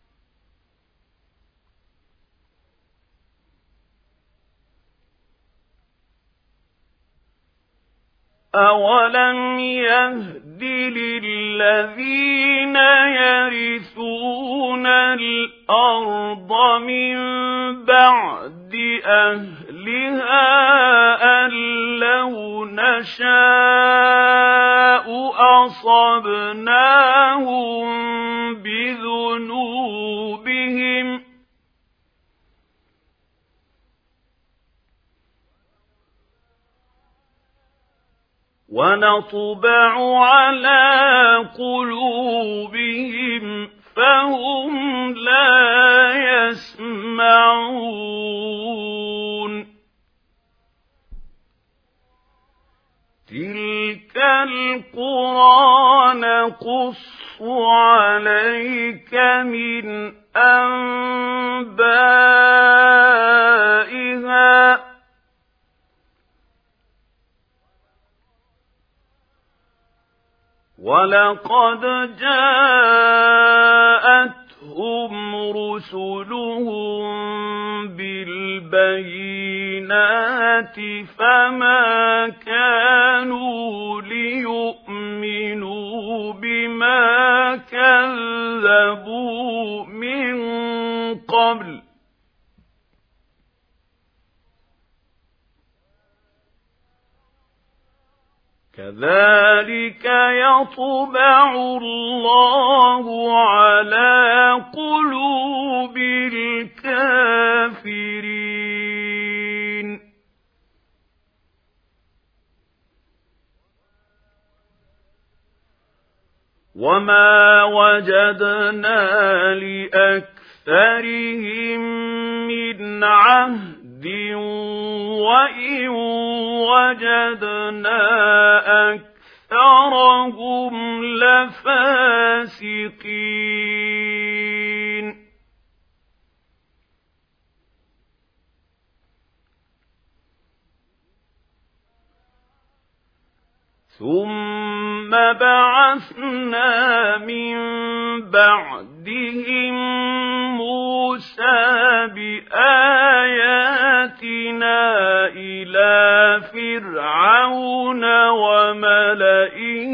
Speaker 1: أولم يهد للذين يرثون الأرض من بعد أهلها أن لو نشاء أصبناهم بذنوبهم ونطبع على قلوبهم فهم لا يسمعون تلك القرى نقص عليك من أنبائها ولقد جاءتهم رسلهم بالبينات فما كانوا ليؤمنوا بما كذبوا من قبل كذلك يطبع الله على قلوب الكافرين وما وجدنا لأكثرهم من عهد وإن وجدنا أكثرهم لفاسقين ثم بعثنا من بعدهم موسى بآياتنا إلى فرعون وملئه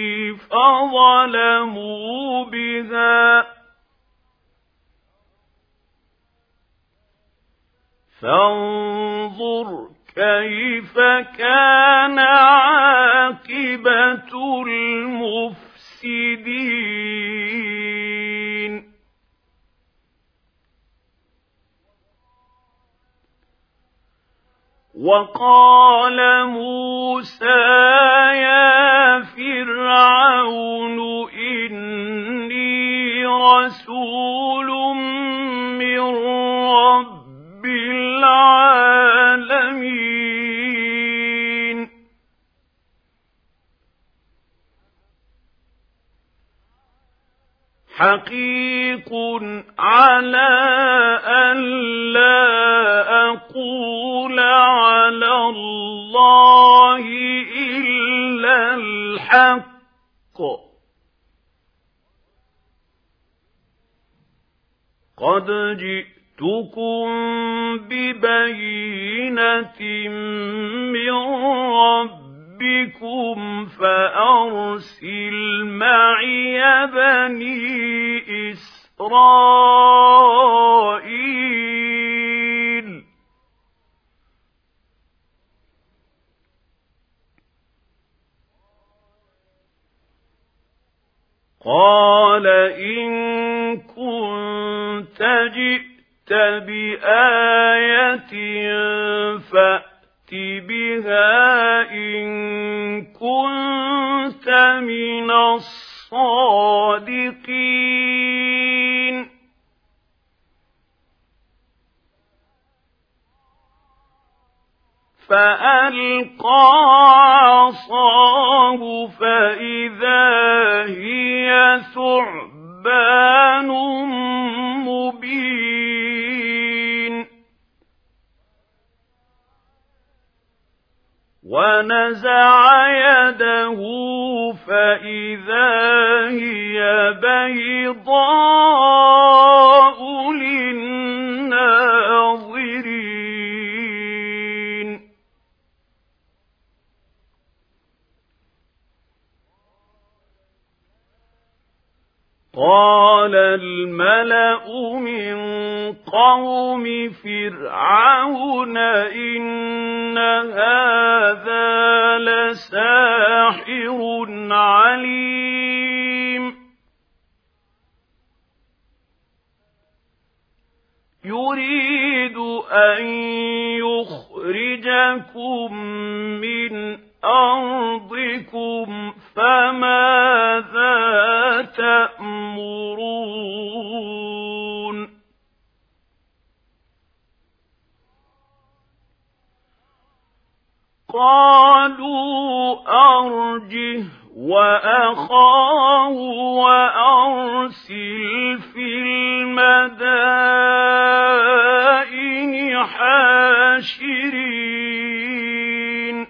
Speaker 1: فظلموا بها فانظر كيف كان عاقبة المفسدين وقال موسى يا فرعون إني رسول من رب العالمين حقيق على أن لا أقول على الله إلا الحق قد جئتكم ببينة من ربكم فأرسل معي بني إسرائيل قال إن كنت جئت بآية فأت بها إن كنت من الصادقين فألقى عصاه فإذا هي ثعبان مبين ونزع يده فإذا هي بيضاء للناظرين قال الملأ من قوم فرعون إن هذا لساحر لكم من أرضكم فماذا تأمرون قالوا أرجه وأخاه وأرسل في المدائن حاشرين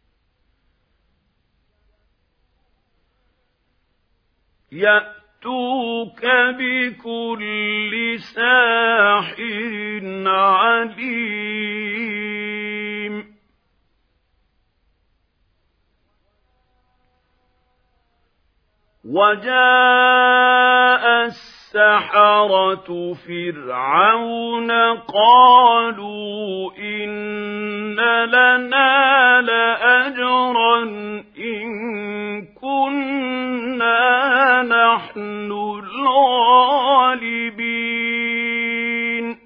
Speaker 1: يأتوك بكل ساحر عليم وجاء السحرة فرعون قالوا إن لنا لأجرا إن كنا نحن الغالبين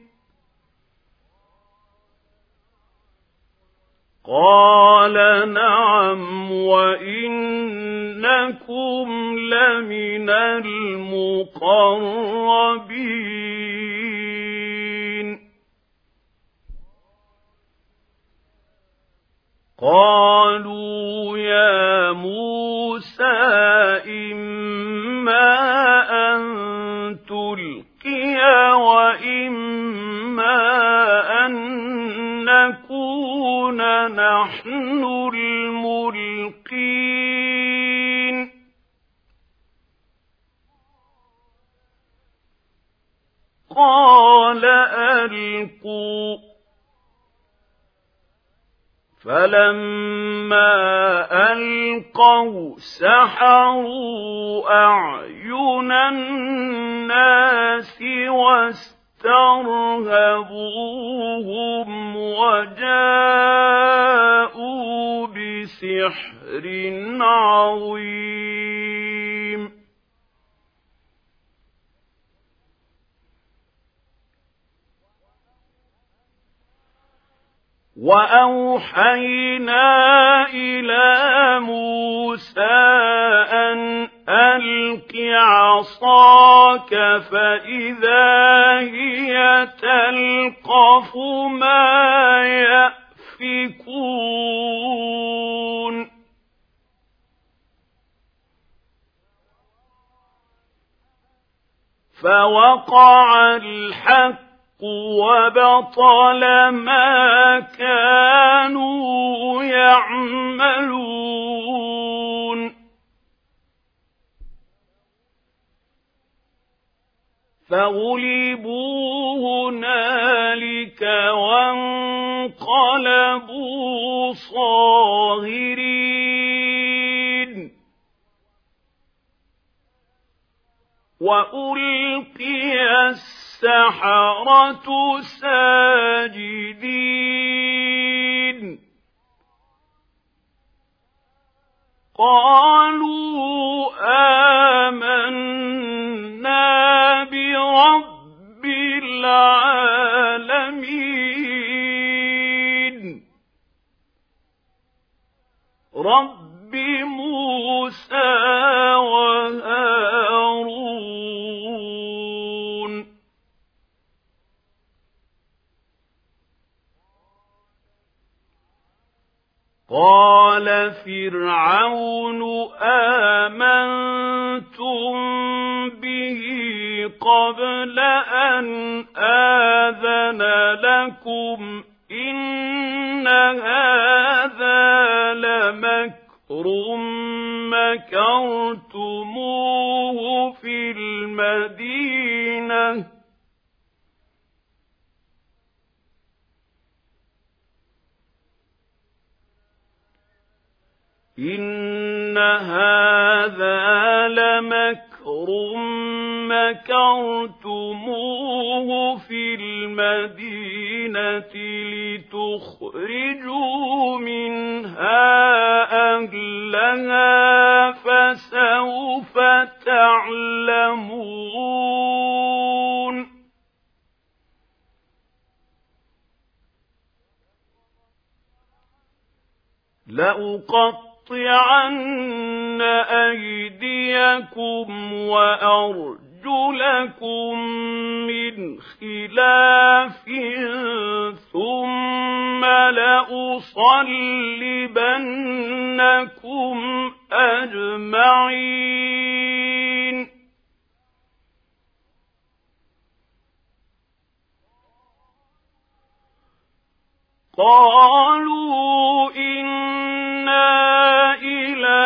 Speaker 1: قال نعم وإنكم لمن المقربين قالوا يا موسى إما أن تلقي وإما أن نكون نحن الملقين قال ألقوا فلما ألقوا سحروا أعين الناس واسترهبوهم وجاءوا بسحر عظيم وأوحينا إلى موسى أن ألق عصاك فإذا هي تلقف ما يأفكون فوقع الحق وبطل ما كانوا يعملون فغلبوا هنالك وانقلبوا صاغرين وألقي السحرة ساجدين قالوا آمنا برب العالمين رب موسى وهارون قال فرعون آمنتم به قبل أن آذن لكم إن هذا لمكر مكرتموه في المدينة إن هذا لمكر مكرتموه في المدينة لتخرجوا منها أهلها فسوف تعلمون لأقطعن أيديكم وأرجلكم من خلاف ثم لأصلبنكم أجمعين قالوا إنا إلى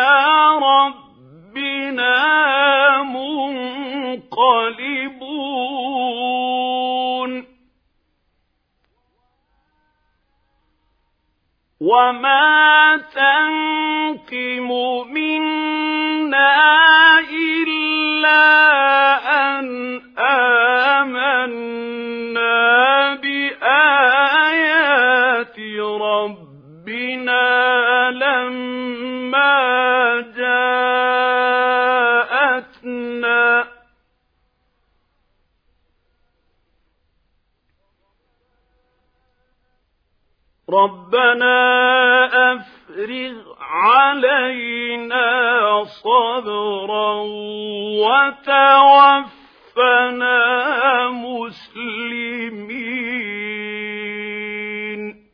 Speaker 1: ربنا منقلبون وما تنقم منا إلا أن آمنا بآيات ربنا لما جاءتنا ربنا أفرغ علينا صبرا وتوفنا مسلمين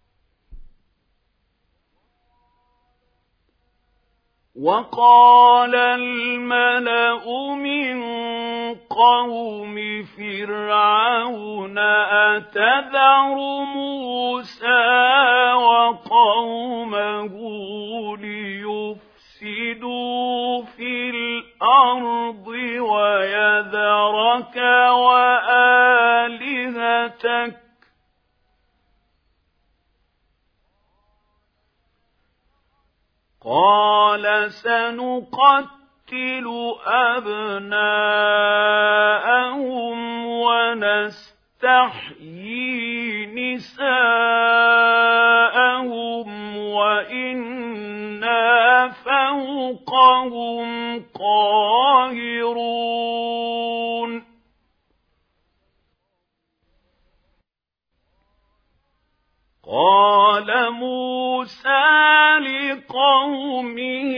Speaker 1: وقال الملأ من قوم فرعون أتذر موسى وقومه ليفسدوا في الأرض ويذرك وآلهتك قال سنقتل أبناءهم ونستحيي نساءهم وإنا فوقهم قاهرون قال موسى لقومه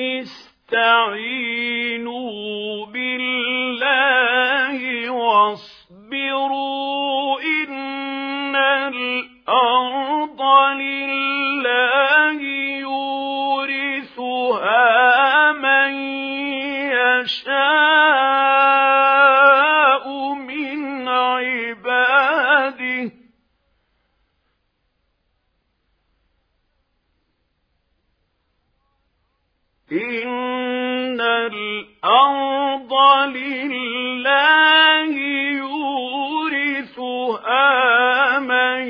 Speaker 1: استعينوا بالله واصبروا إن الأرض لله يورثها من يشاء من عباده إن الأرض لله يورثها من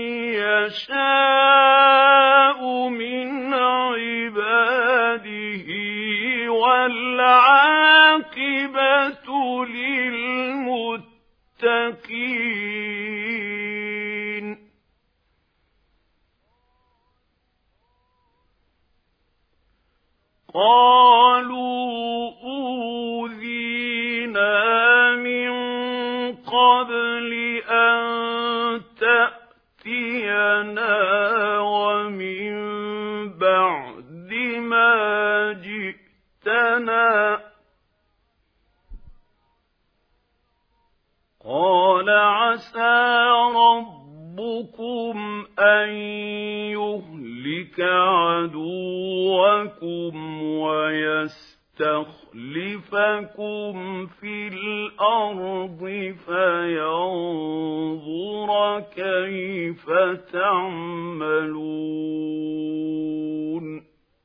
Speaker 1: يشاء من عباده والعاقبة للمتقين قالوا أوذينا من قبل أن تأتينا ومن بعد ما جئتنا قال عسى ربكم أن يهلك عدوكم ويستخلفكم في الأرض فينظر كيف تعملون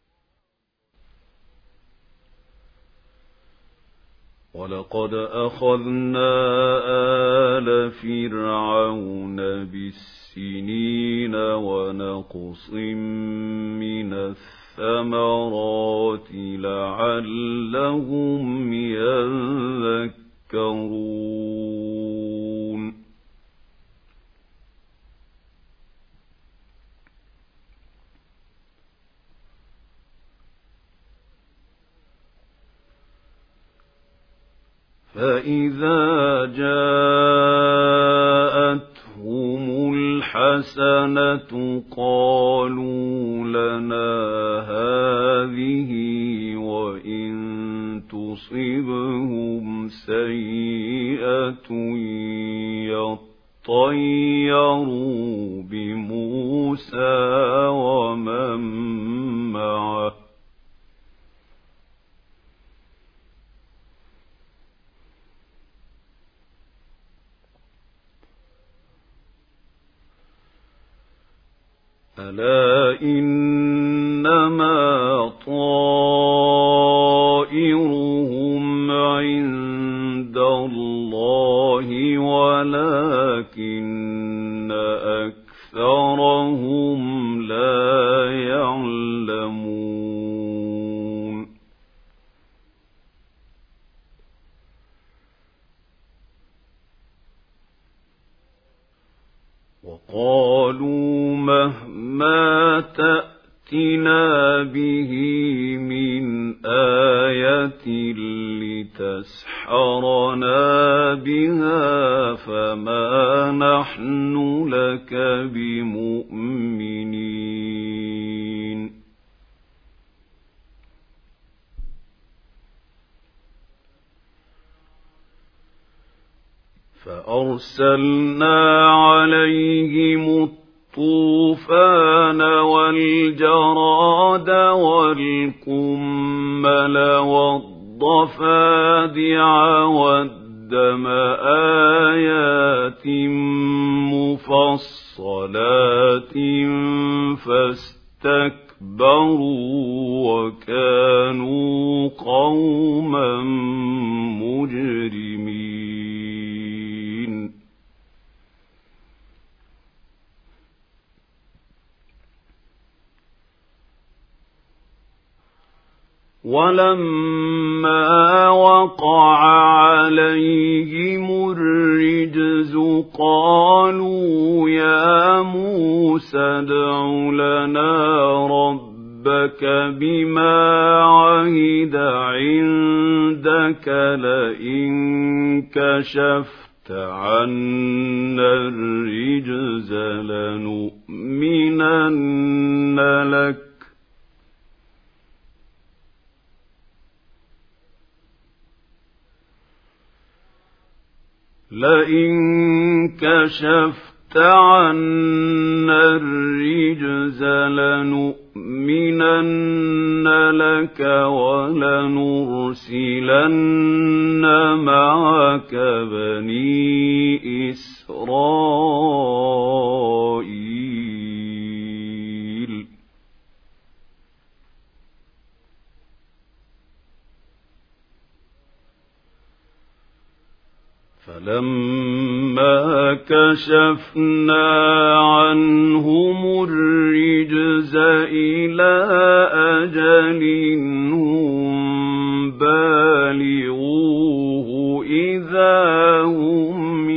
Speaker 1: ولقد أخذنا آل فرعون بالسنين ونقص من الثمرات لعلهم يذكرون فإذا جاءتهم الحسنة الْحَسَنَةُ قَالُوا لَنَا هَٰذِهِ وَإِن تُصِبْهُمْ سَيِّئَةٌ يَطَّيَّرُوا بِمُوسَىٰ وَمَن مَّعَهُ ۗ أَلَا إِنَّمَا طَائِرُهُمْ عِندَ اللَّهِ وَلَٰكِنَّ أَكْثَرَهُمْ لَا يَعْلَمُونَ وَقَالُوا مَهْمَا تَأْتِنَا بِهِ مِنْ آيَةٍ لِتَسْحَرَنَا بِهَا فَمَا نَحْنُ لَكَ بِمُؤْمِنِينَ فَأَرْسَلْنَا عَلَيْهِمُ الطُّوفَانَ وَالْجَرَادَ وَالْقُمَّلَ وَالضَّفَادِعَ وَالدَّمَ آيَاتٍ مُفَصَّلَاتٍ فَاسْتَكْبَرُوا وَكَانُوا قَوْمًا مُجْرِمِينَ وَلَمَّا وَقَعَ عَلَيْهِمُ الرِّجْزُ قَالُوا يَا مُوسَى ادْعُ لَنَا رَبَّكَ بِمَا عَهِدَ عِندَكَ لَئِن كَشَفْتَ عَنَّا الرِّجْزَ لَنُؤْمِنَنَّ لَكَ وَلَنُرْسِلَنَّ مَعَكَ بَنِي إِسْرَائِيلَ فَلَمَّا كَشَفْنَا عَنْهُمُ الرِّجْزَ إِلَىٰ أَجَلٍ هُم بَالِغُوهُ إِذَا هُمْ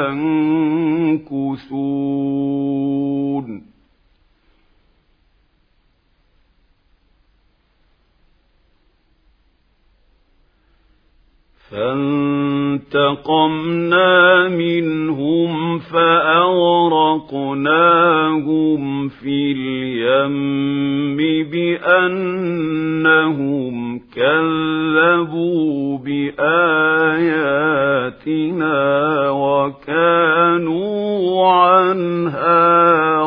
Speaker 1: يَنكُثُونَ فَانتَقَمْنَا مِنْهُمْ فَأَغْرَقْنَاهُمْ فِي الْيَمِّ بِأَنَّهُمْ كَذَّبُوا بِآيَاتِنَا وَكَانُوا عَنْهَا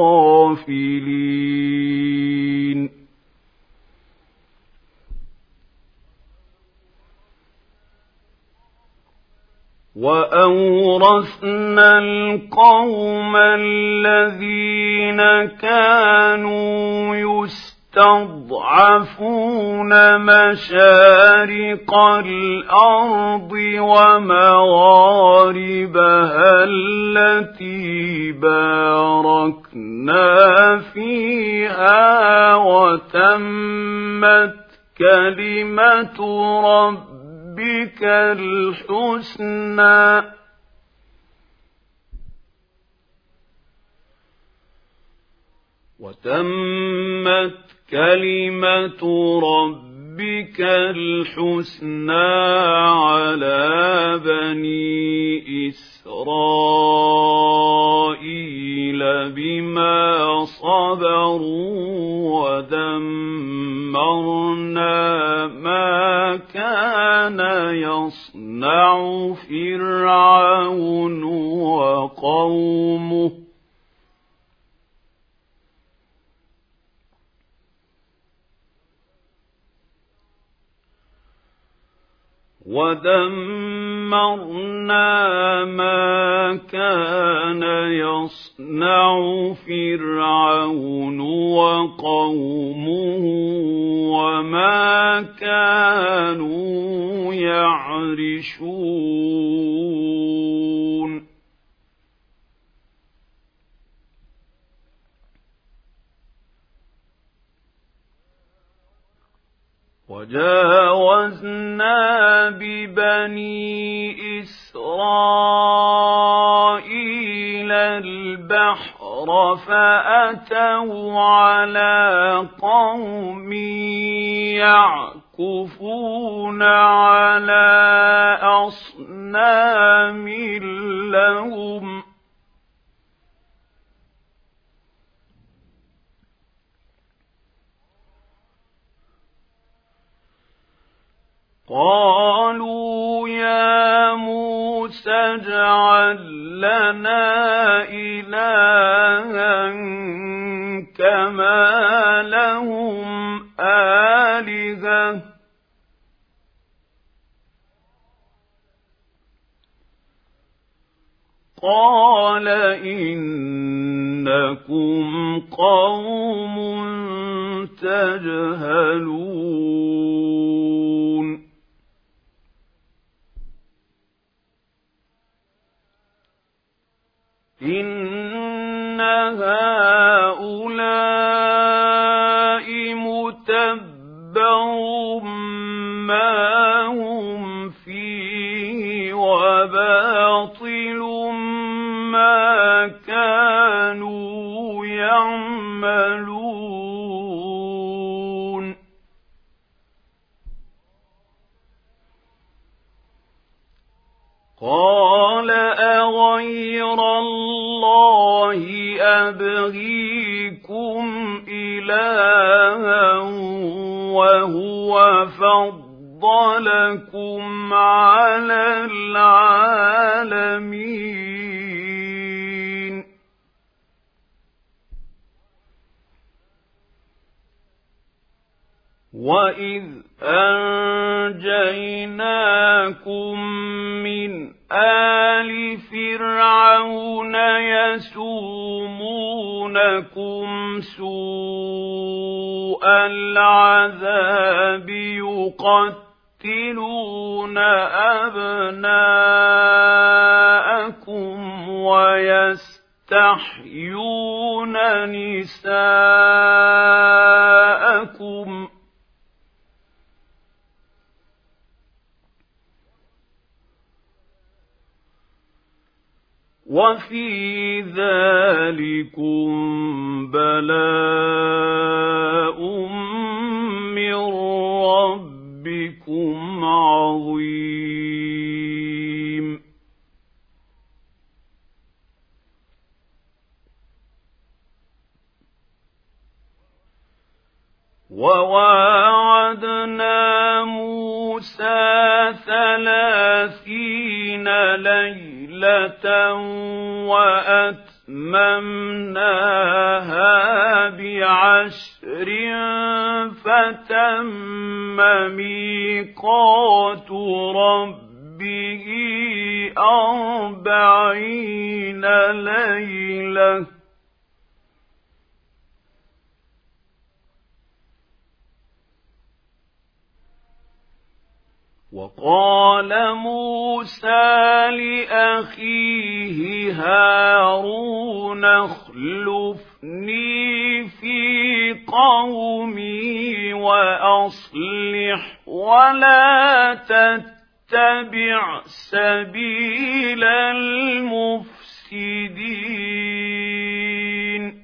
Speaker 1: غَافِلِينَ وَأَوْرَثْنَا الْقَوْمَ الَّذِينَ كَانُوا يُسْتَضْعَفُونَ مَشَارِقَ الْأَرْضِ وَمَغَارِبَهَا الَّتِي بَارَكْنَا فِيهَا وَتَمَّتْ كَلِمَةُ رَبِّكَ الْحُسْنَى عَلَى بَنِي إِسْرَائِيلَ كان يصنع فرعون وقومه ودمرنا ما كان يصنع فرعون وقومه وما كانوا يعرشون وجاوزنا ببني إسرائيل البحر فأتوا على قوم يعكفون على أصنام لهم قالوا يا موسى اجعل لنا إلها كما لهم آلهة قال إنكم قوم تجهلون إن هؤلاء متبر ما هم فيه وباطل ما كانوا يعملون قال أغير الله أبغيكم إلها وهو فضلكم على العالمين وإذ أنجيناكم من آل فرعون يسومونكم سوء العذاب يقتلون أبناءكم ويستحيون نساءكم وفي ذلكم بلاء من ربكم عظيم وواعدنا موسى 30 ليلة وأتممناها ب10 فتم ميقات ربه 40 ليلة وقال موسى لأخيه هارون اخلفني في قومي وأصلح ولا تتبع سبيل المفسدين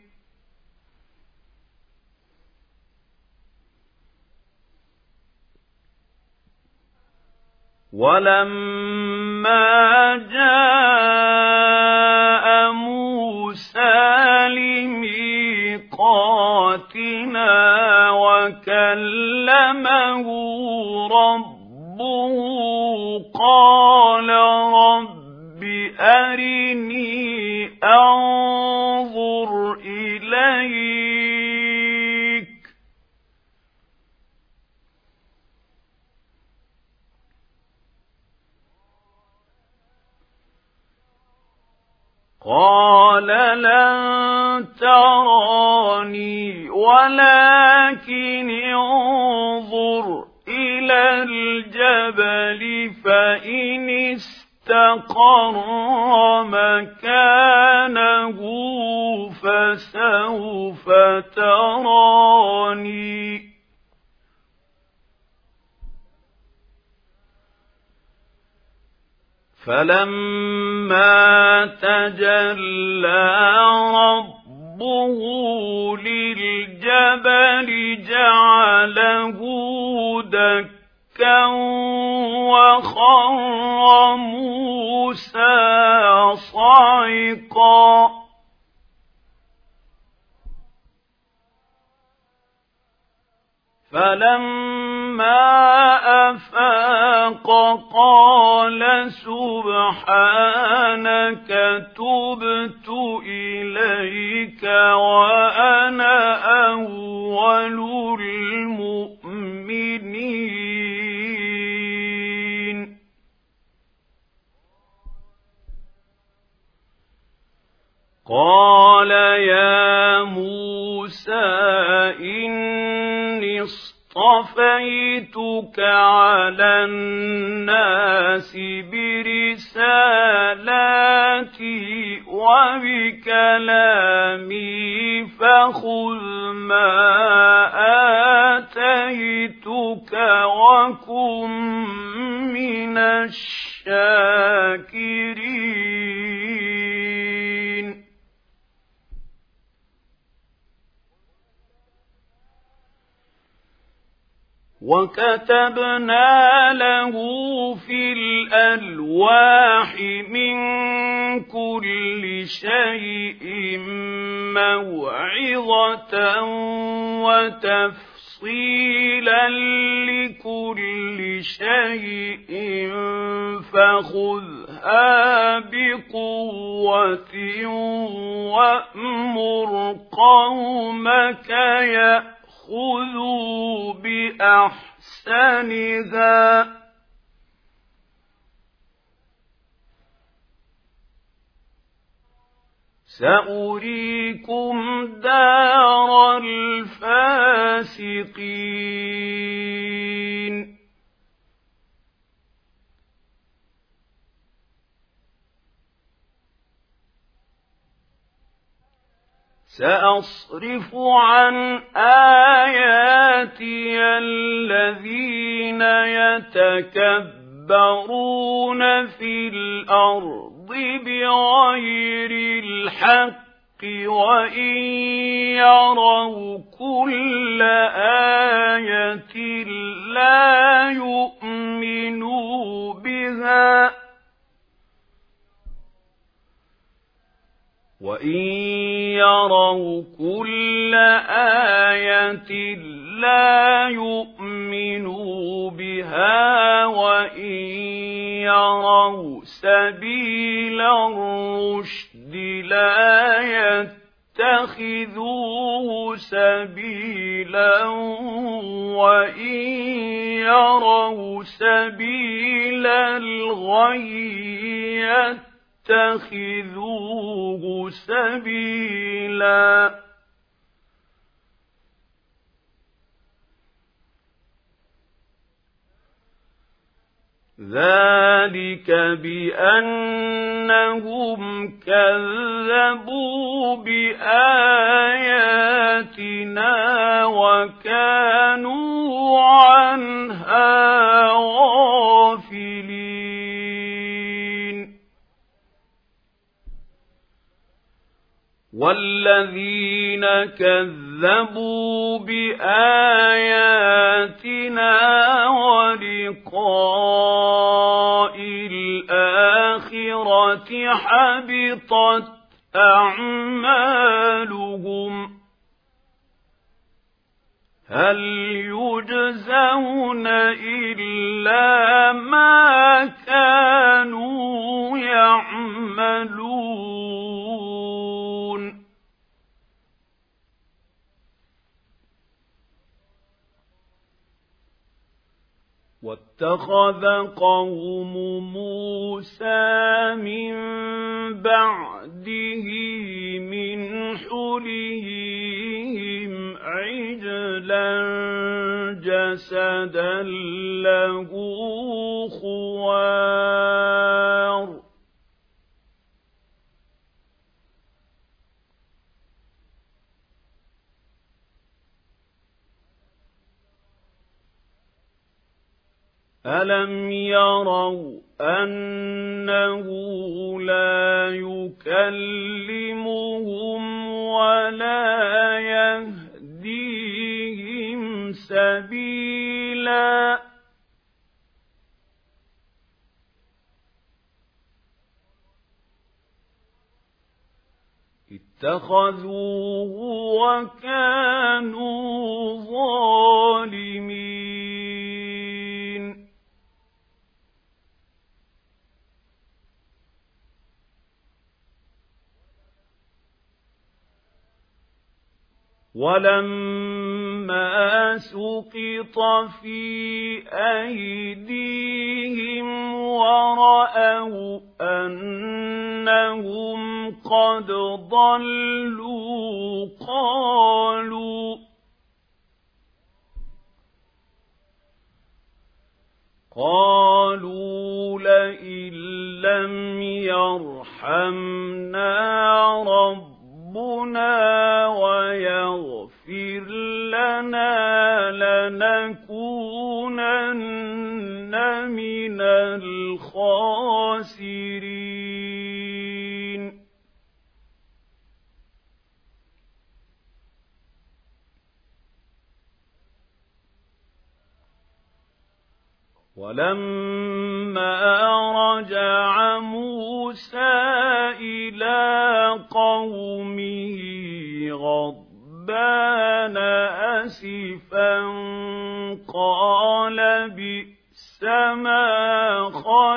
Speaker 1: ولما جاء موسى لميقاتنا وكلمه ربه قال رب أرني أنظر إليك قال لن تراني ولكن انظر إلى الجبل فإن استقر مكانه فسوف تراني فلما تجلى ربه للجبل جعله دكا وخر موسى صعقا فلما أفاق قال سبحانك تبت إليك وأنا أول المؤمنين قال يا موسى إني اصطفيتك على الناس برسالاتي وبكلامي فخذ ما آتيتك وكن من الشاكرين وكتبنا له في الألواح من كل شيء موعظة وتفصيلا لكل شيء فخذها بقوة وأمر قومك خذوا بأحسنها سأريكم دار الفاسقين سأصرف عن آياتي الذين يتكبرون في الأرض بغير الحق وإن يروا كل آية لا يؤمنوا بها وإن يروا كل آية لا يؤمنوا بها وإن يروا سبيل الرشد لا يتخذوه سبيلا وإن يروا سبيل الغي يتخذوه سبيلا ذلك بأنهم كذبوا بآياتنا وكانوا عنها غافلين والذين كذبوا بآياتنا ولقاء الآخرة حبطت أعمالهم هل يجزون يجزون إلا ما كانوا يعملون واتخذ قوم موسى من بعده من حليهم عجلا جسدا له خوار ألم يروا أنه لا يكلمهم ولا يهديهم سبيلا اتخذوه وكانوا ظالمين ولما سقط في أيديهم ورأوا أنهم قد ضلوا قالوا لئن لم يرحمنا ربنا ويغفر لنا لنكونن من الخاسرين ولما رجع موسى إلى قومه غضبان أسفا قال بئس ما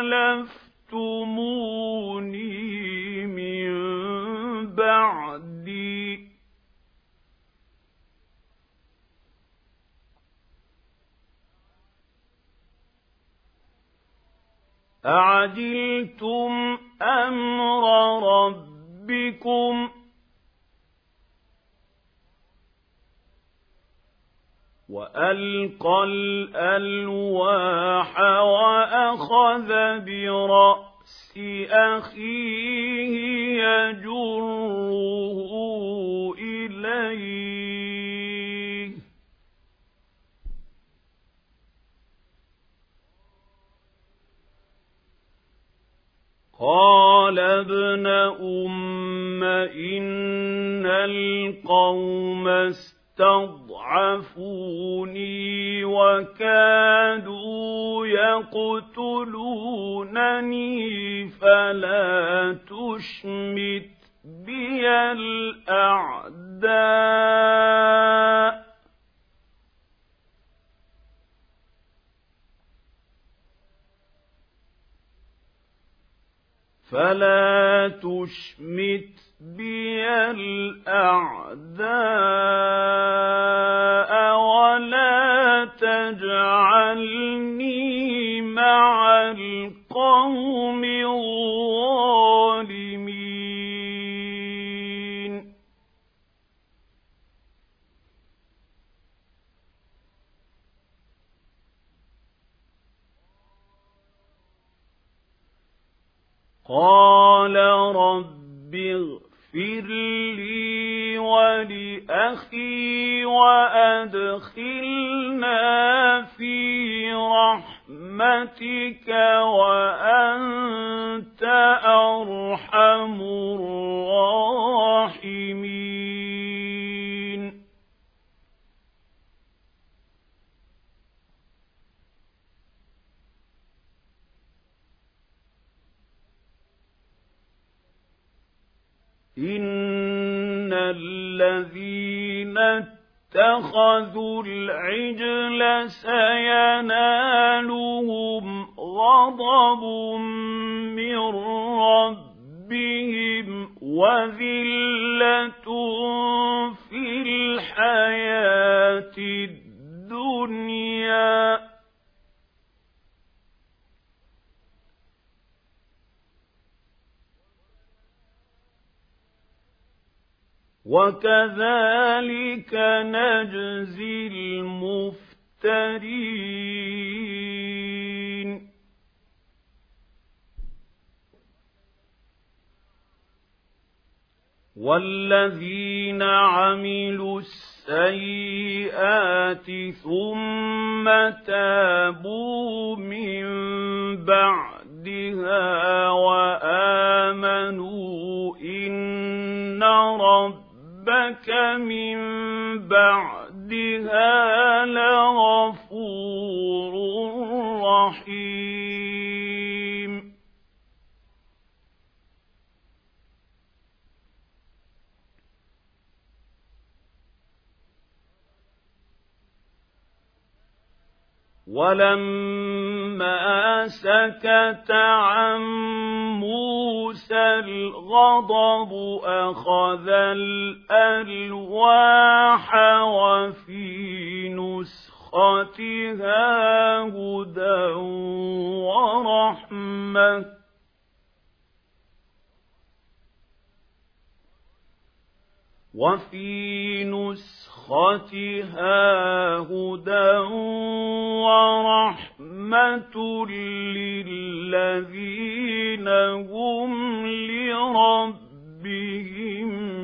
Speaker 1: خلفتموني من بعدي أعجلتم أمر ربكم وألقى الألواح وأخذ برأس أخيه يجره إليه قال ابن أم إن القوم استضعفوني وكادوا يقتلونني فلا تشمت بي الأعداء فلا تشمت بي الأعداء ولا تجعلني مع القوم الظالمين قال رب اغفر لي ولأخي وأدخلنا في رحمتك وأنت أرحم الراحمين إن الذين اتخذوا العجل سينالهم غضب من ربهم وذلة في الحياة الدنيا وكذلك نجزي المفترين والذين عملوا السيئات ثم تابوا من بعدها وآمنوا إن ربك من بعدها لغفور رحيم ولما سكت عن موسى الغضب أخذ الألواح وفي نسختها هدى ورحمة وفي نسختها هدى ورحمة للذين هم لربهم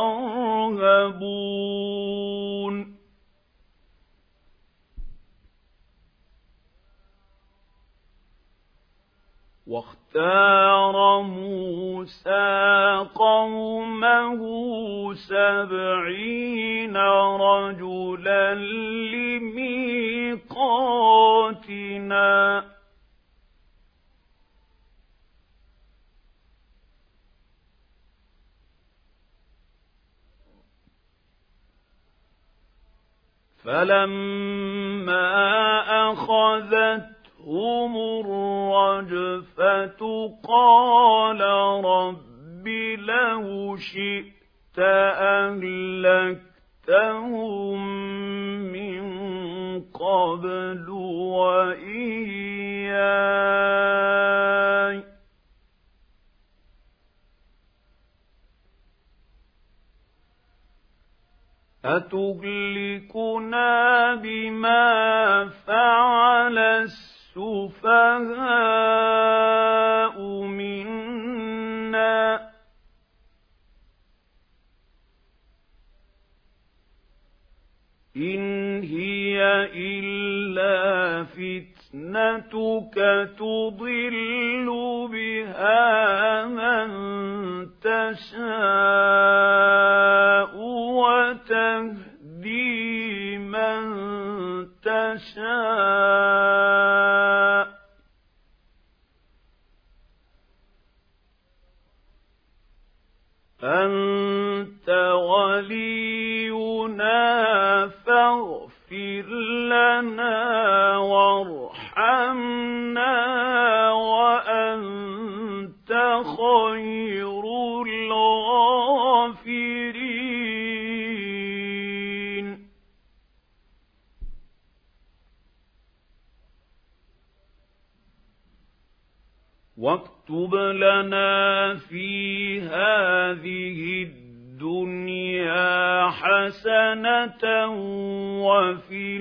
Speaker 1: يرهبون واختار موسى قومه 70 رجلا لميقاتنا فلما أخذتهم الرجفة قال رب لو شئت أهلكتهم من قبل وإياي أتهلكنا بما فعل السفهاء منا إن هي إلا فتنتك تضل بها من تشاء وتهدي من تشاء أنت ولينا فاغفر لنا وارحمنا وأنت خير الغافرين واكتب لنا في هذه الدنيا حسنة وفي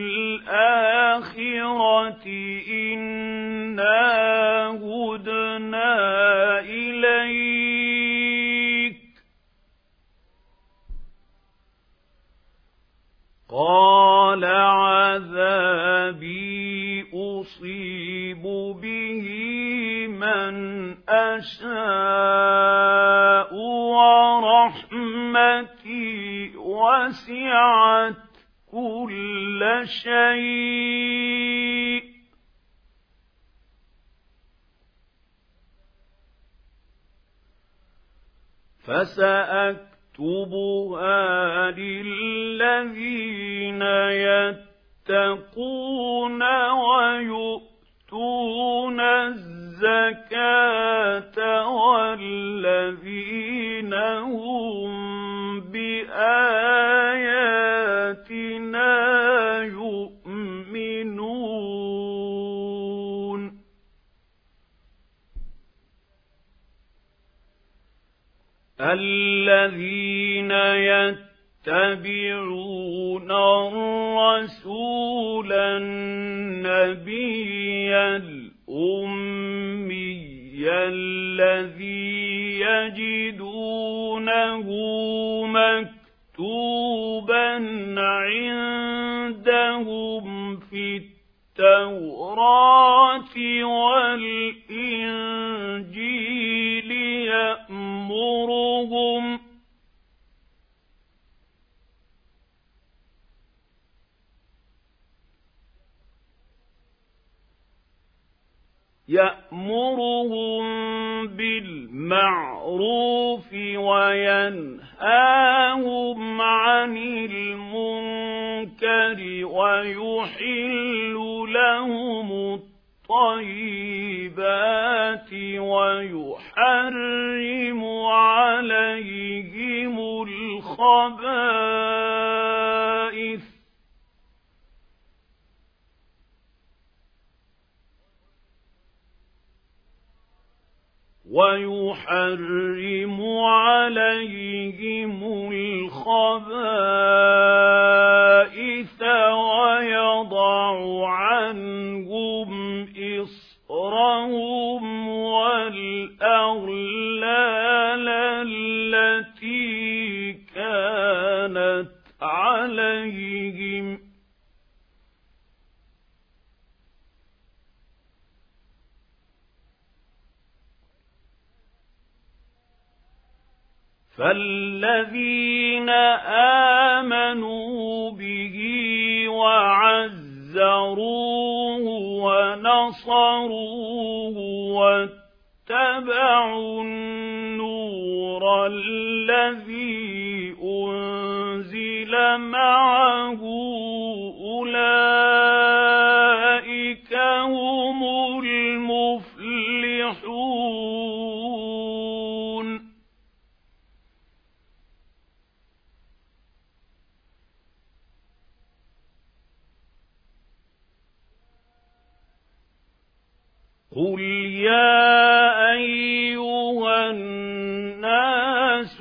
Speaker 1: الآخرة إنا هدنا إليك قال عذابي أصيب به من أشاء ورحمتي وسعت كل شيء فسأكتبها نكتبها للذين يتقون ويؤتون الزكاة والذين هم بآياتنا يؤمنون الذين يتبعون الرسول النبي الأمي الذي يجدونه مكتوبا عندهم في التوراة والإنجيل يأمرهم بالمعروف وينهاهم عن المنكر ويحل لهم الطيبات ويحرم عليهم الخبائث ويحرم عليهم الخبائث ويضع عنهم إصرهم والأغلال التي كانت عليهم فالذين آمنوا به وعزروه ونصروه واتبعوا النور الذي أنزل معه أولئك هم المفلحون قل يا أيها الناس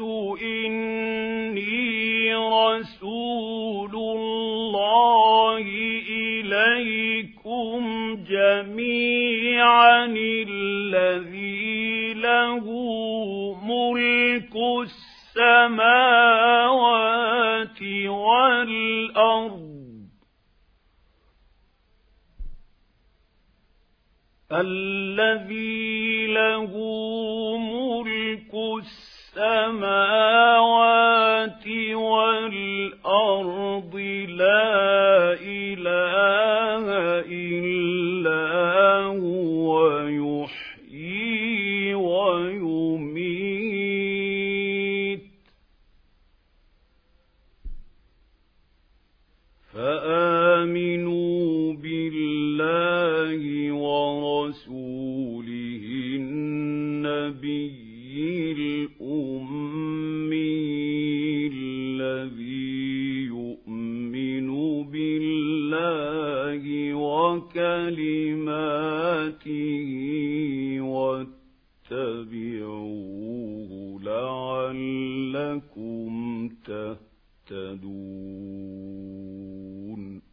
Speaker 1: إني رسول الله إليكم جميعا الذي له ملك السماوات والأرض الذي له ملك السماوات والأرض لا إله إلا هو يحيي ويميت فآمنوا بالله ورسوله النبي الأمي الذي يؤمن بالله وكلماته واتبعوه لعلكم تهتدون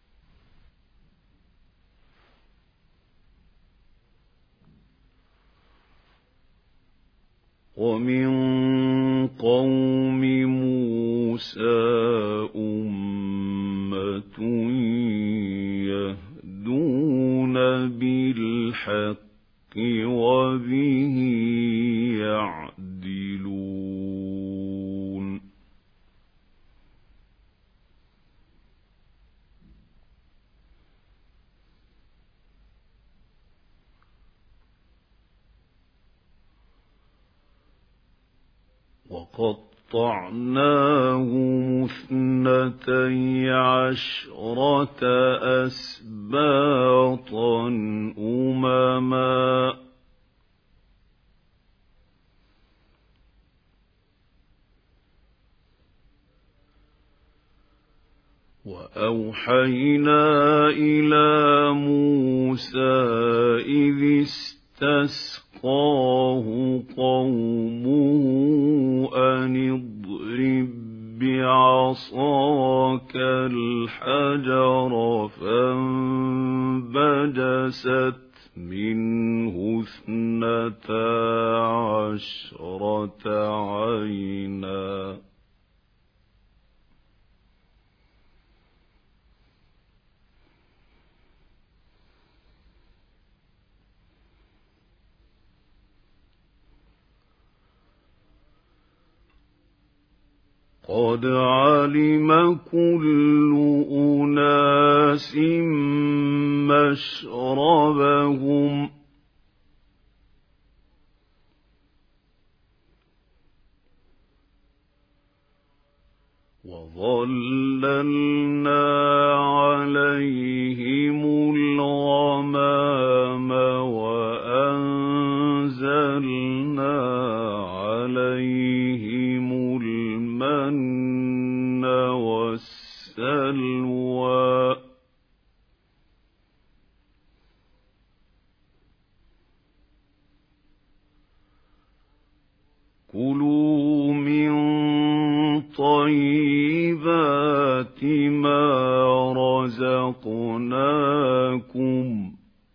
Speaker 1: ومن قوم موسى أمة يهدون بالحق وبه يعدلون وقد وقطعناهم 12 أسباطا أمما وأوحينا إلى موسى إذ استسقاه قومه أن اضرب بعصاك الحجر فانبجست منه 12 عينا قد علم كل أناس مشربهم وظللنا عليهم الغمام وأنزلنا عليهم المن والسلوى كلوا من طيبات ما رزقناكم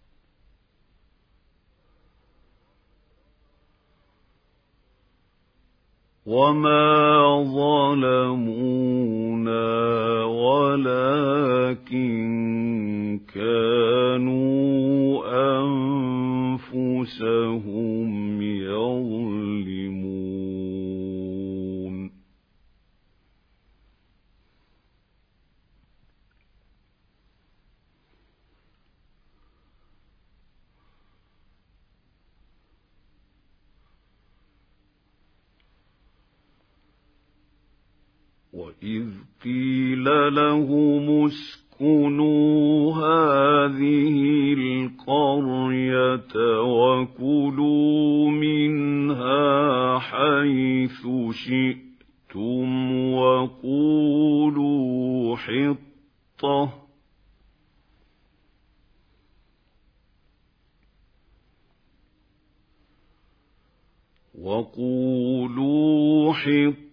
Speaker 1: وما ظلمونا ولكن كانوا أنفسهم يظلمون وإذ قيل لهم اسكنوا هذه القرية وكلوا منها حيث شئتم وقولوا حطة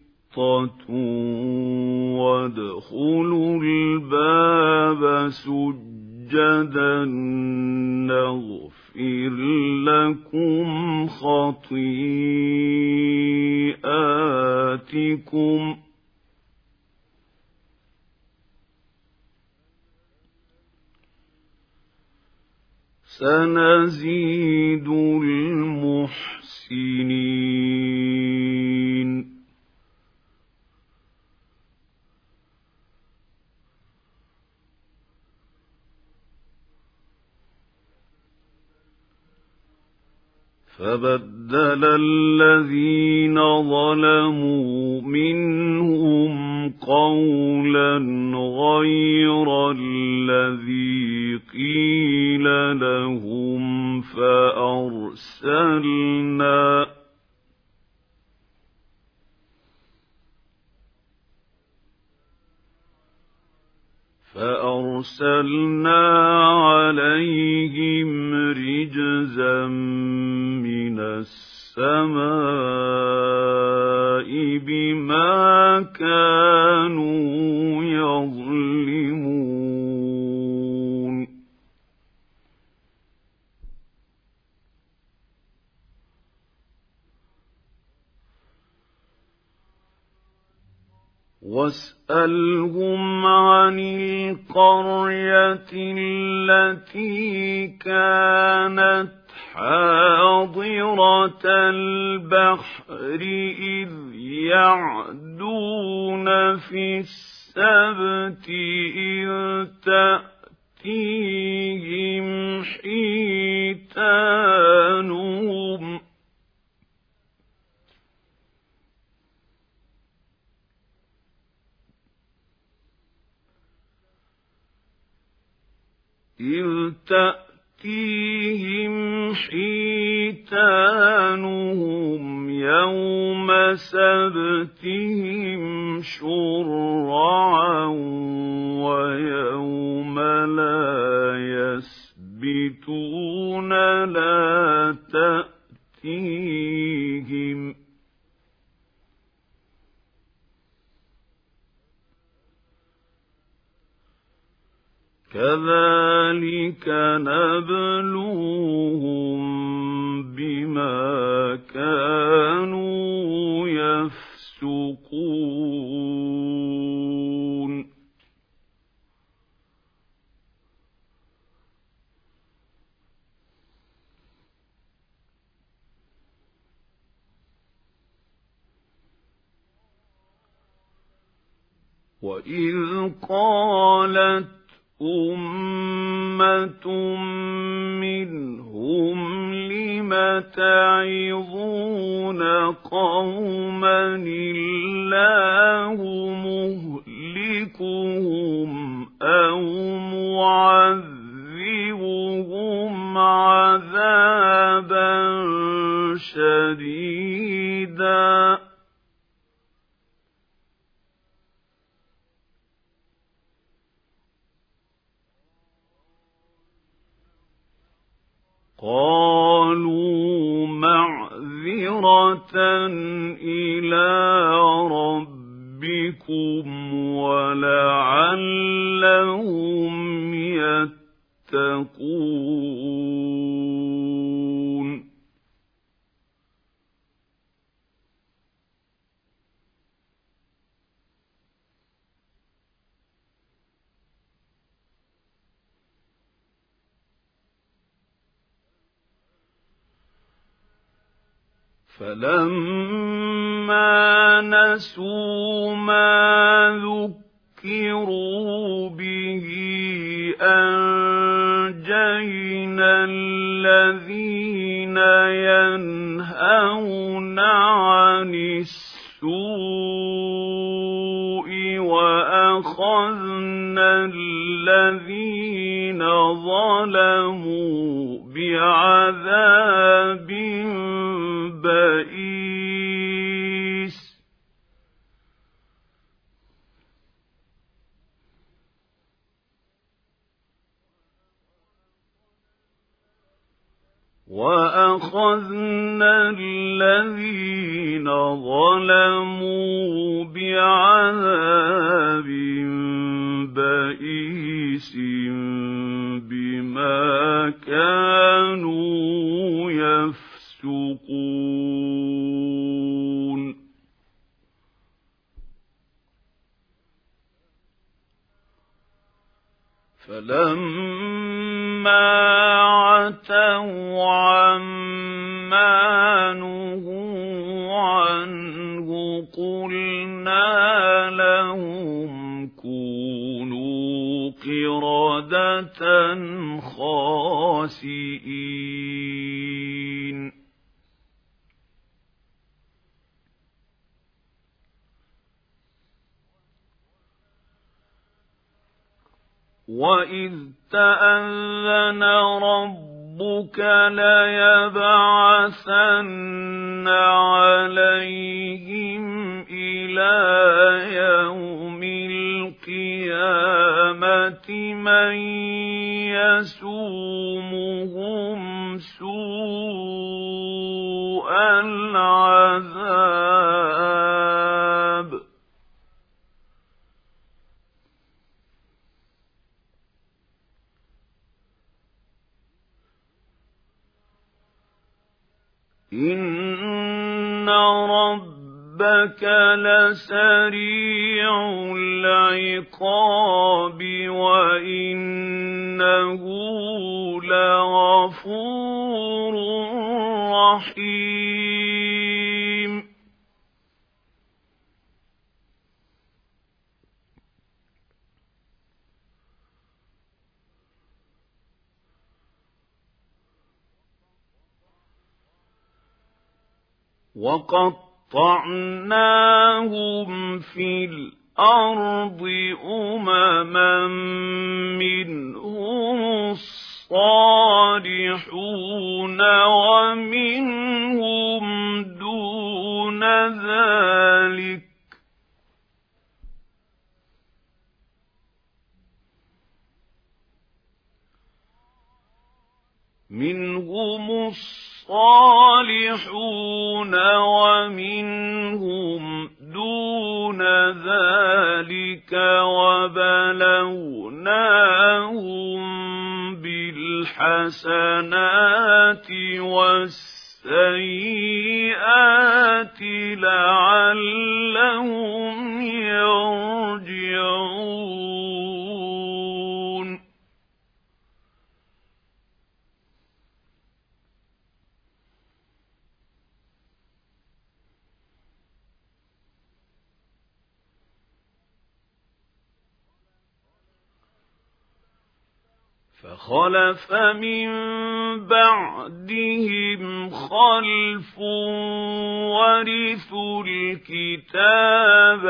Speaker 1: وادخلوا الباب سجدا نغفر لكم خطيئاتكم سنزيد المحسنين فبدل الذين ظلموا منهم قولا غير الذي قيل لهم فأرسلنا عليهم رجزا من السماء بما كانوا يظلمون واسألهم عن القرية التي كانت حاضرة البحر إذ يعدون في السبت إذ تأتيهم حيتانهم تأتيهم حيتانهم يوم سبتهم شرعا ويوم لا يسبتون لا تأتيهم كذلك نبلوهم بما كانوا يفسقون وإذ قالت أمة منهم لم تعظون قوما الله مهلكهم أو معذبهم عذابا شديدا قالوا معذرة إلى ربكم ولعلهم يتقون فلما نسوا ما ذكروا به أنجينا الذين ينهون عن السوء وأخذنا الذين ظلموا بعذاب بئيس وأخذنا الذين ظلموا بعذاب بئيس بما كانوا يفسقون فلما عتوا عما نهوا عنه قلنا لهم كونوا قردة خاسئين وَإِذْ تَأَذَّنَ رَبُّكَ لَيَبْعَثَنَّ عَلَيْهِمْ إِلَى يَوْمِ الْقِيَامَةِ مَن يَسُومُهُمْ سُوءَ الْعَذَابِ إِنَّ رَبَّكَ لَسَرِيعُ الْعِقَابِ وَإِنَّهُ لَغَفُورٌ رَّحِيمٌ وَقَطَّعْنَاهُمْ فِي الْأَرْضِ أُمَمًا مِّنْهُمُ الصَّالِحُونَ الصالحون ومنهم دون ذلك منهم الصالحون ومنهم دون ذلك وبلوناهم بالحسنات والسيئات لعلهم يرجعون فخلف من بعدهم خلف ورثوا الكتاب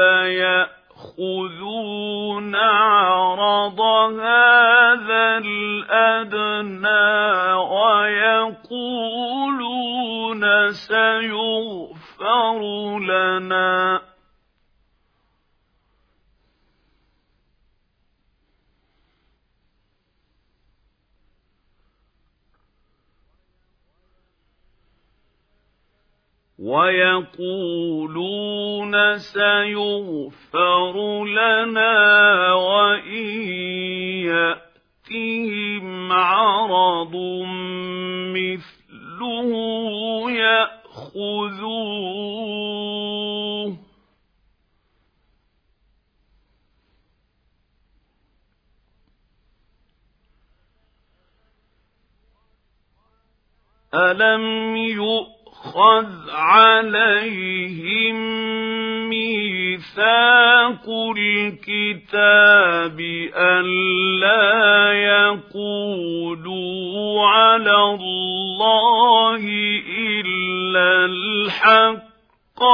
Speaker 1: يأخذون عرض هذا الأدنى ويقولون سيغفر لنا وإن يأتهم عرض مثله يأخذوه ألم يؤخذ عليهم ميثاق الكتاب ألا يقولوا على الله إلا الحق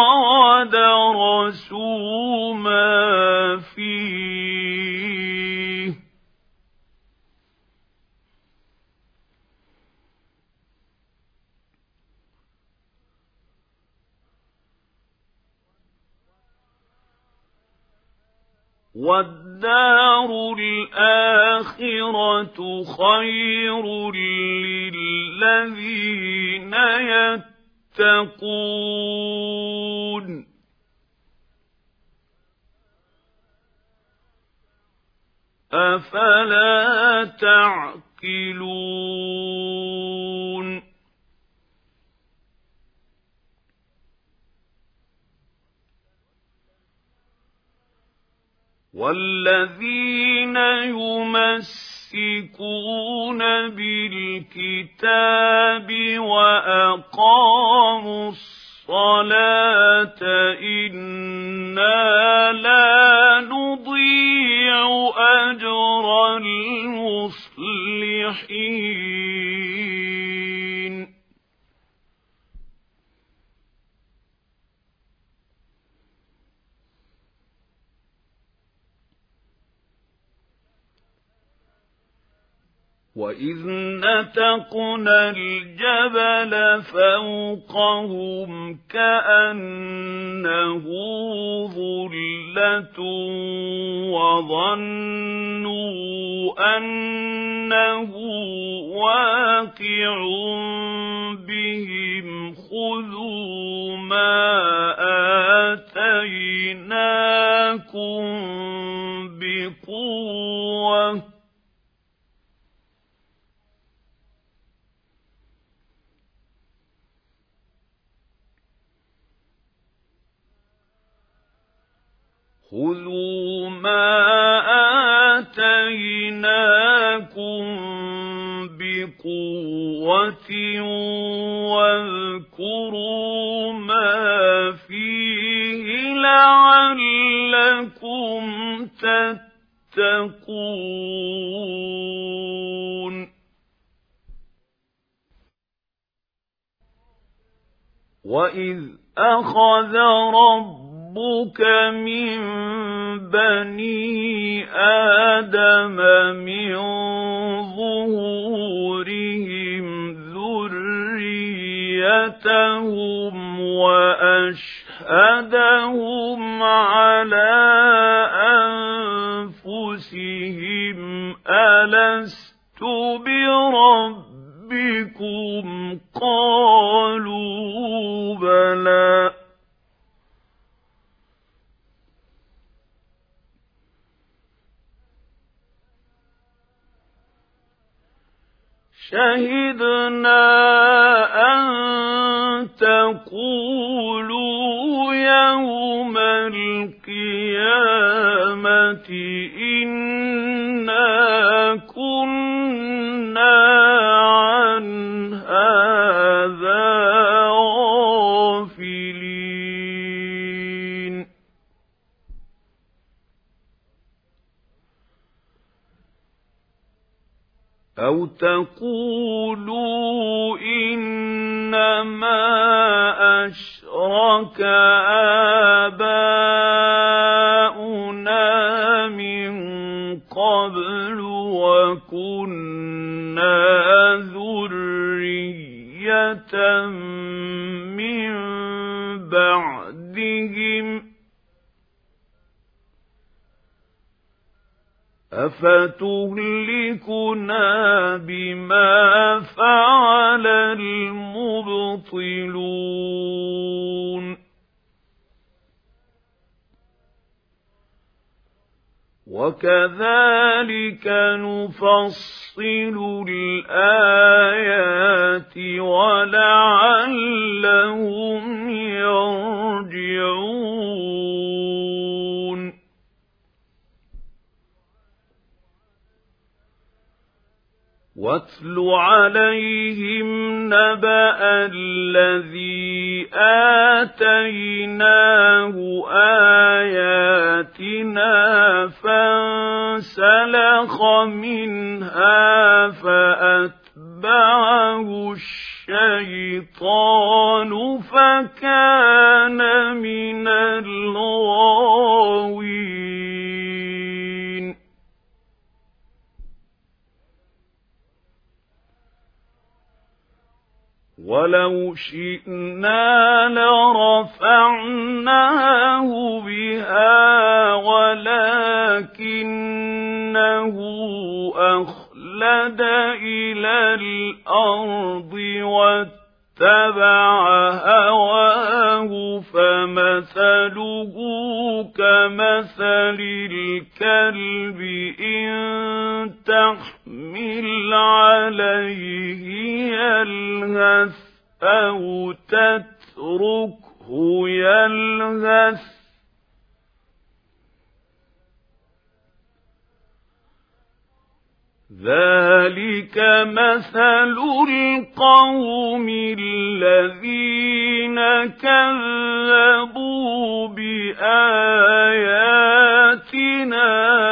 Speaker 1: ودرسوا ما فيه والدار الآخرة خير للذين يتقون أفلا تعقلون والذين يمسكون بالكتاب وأقاموا الصلاة إنا لا نضيع أجر المصلحين وَإِذْ نَتَقْنَا الْجَبَلَ فَوْقَهُمْ كَأَنَّهُ ظُلَّةٌ وَظَنُّوا أَنَّهُ واقع بهم خُذُوا مَا آتَيْنَاكُمْ بِقُوَّةٍ خذوا ما آتيناكم بقوة واذكروا ما فيه لعلكم تتقون وإذ أخذ ربك من بني آدم من ظهورهم ذريتهم وأشهدهم على أنفسهم ألست بربكم قالوا بلى شهدنا أن تقولوا يوم القيامة إنا كنا عن هذا غافلين أو تقولوا إنما أشرك آباؤنا من قبل وكنا ذرية من بعدهم أفتهلكنا بما فعل المبطلون وكذلك نفصل الآيات ولعلهم يرجعون واتل عليهم نبأ الذي آتيناه آياتنا فانسلخ منها فأتبعه الشيطان فكان من الغاوين ولو شئنا لرفعناه بها ولكنه أخلد إلى الأرض واتبع هواه فمثله كمثل الكلب إن تحمل عليه يلهث أو تتركه يلهث ذلك مثل القوم الذين كذبوا بآياتنا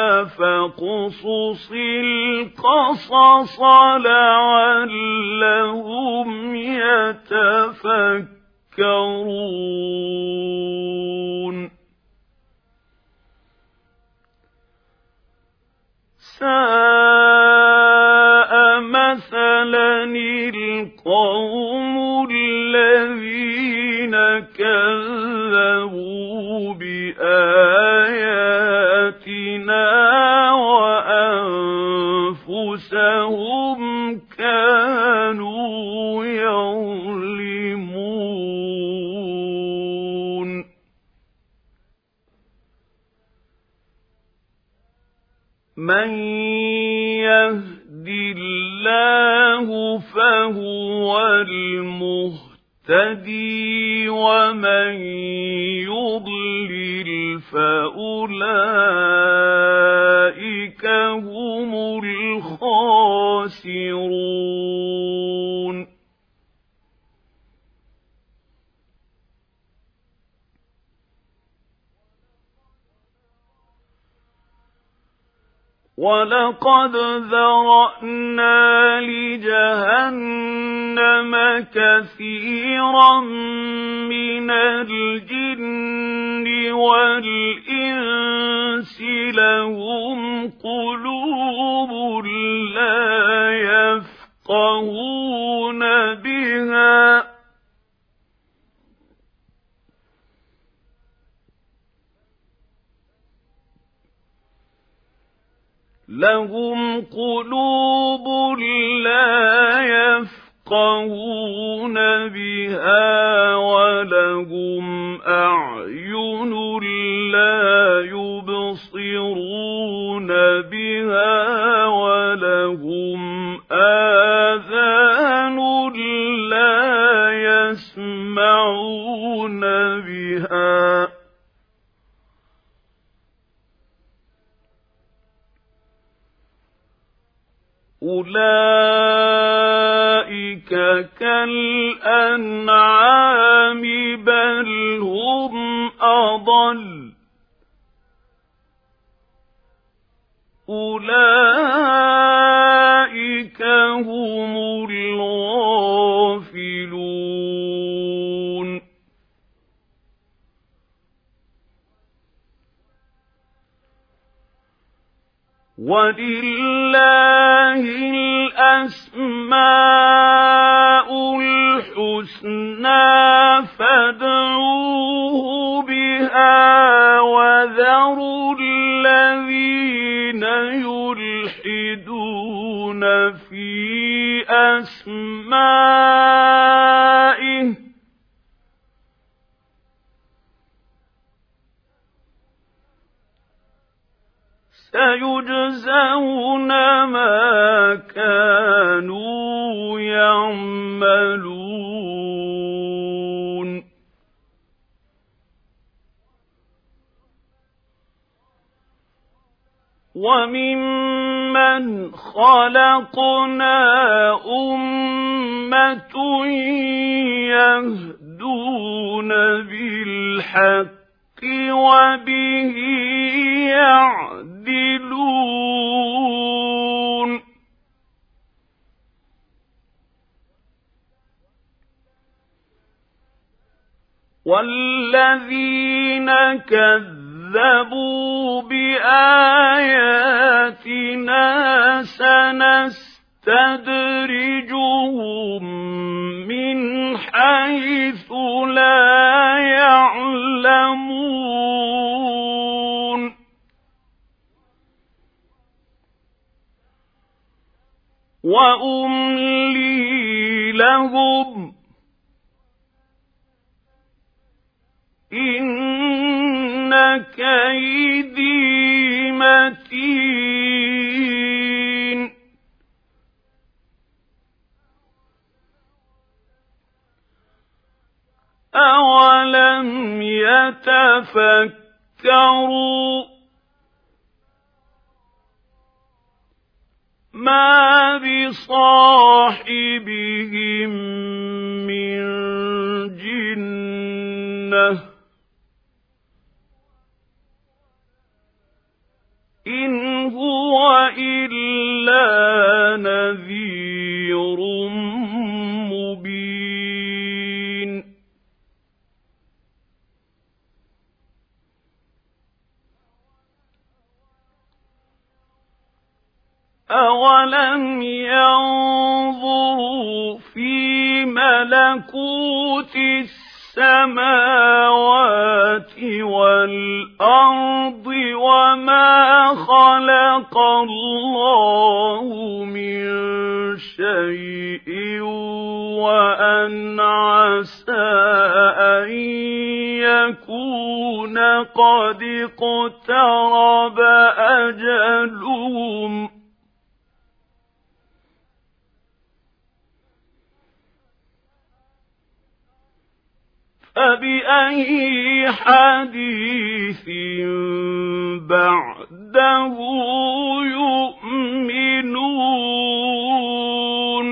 Speaker 1: فاقصص القصص لعلهم يتفكرون ساء مثلا القوم الذين كذبوا بآياتنا وأنفسهم كانوا يظلمون من يهد الله فهو المهتدي ومن يضلل فأولئك هم الخاسرون وَلَقَدْ ذَرَأْنَا لِجَهَنَّمَ كَثِيرًا مِنَ الْجِنِّ وَالْإِنسِ لَهُمْ قُلُوبٌ لَّا يَفْقَهُونَ بِهَا وَلَهُمْ أَعْيُنٌ لَّا يُبْصِرُونَ بِهَا وَلَهُمْ آذَانٌ لَّا يَسْمَعُونَ بِهَا أُولَئِكَ كَالْأَنْعَامِ بَلْ هُمْ أَضَلُّ أُولَئِكَ هُمُ الْغَافِلُونَ وَلِلَّهِ الْأَسْمَاءُ الْحُسْنَى فَادْعُوهُ بِهَا وَذَرُوا الَّذِينَ يُلْحِدُونَ فِي أَسْمَائِهِ سَيُجْزَوْنَ مَا كَانُوا يَعْمَلُونَ وَمِمَّنْ خَلَقْنَا أُمَّةٌ يَهْدُونَ بِالْحَقِّ وَبِهِ يَعْدِلُونَ وَالَّذِينَ كَذَّبُوا بِآيَاتِنَا سَنَسْتَدْرِجُهُم مِّنْ حَيْثُ لَا يَعْلَمُونَ وَأُمْلِي لَهُمْ إِنَّ كَيْدِي مَتِينٌ أَوَلَمْ يَتَفَكَّرُوا مَا بِصَاحِبِهِم مِّن جِنَّةٍ إِنْ هُوَ إِلَّا نَذِيرٌ مُّبِينٌ أَوَلَمْ يَنظُرُوا فِي مَلَكُوتِ السَّمَاوَاتِ وَالْأَرْضِ وَمَا خَلَقَ اللَّهُ مِن شَيْءٍ وَأَنْ عَسَىٰ أَن يَكُونَ قَدِ اقْتَرَبَ أَجَلُهُمْ فَبِأَيِّ حَدِيثٍ بَعْدَهُ يُؤْمِنُونَ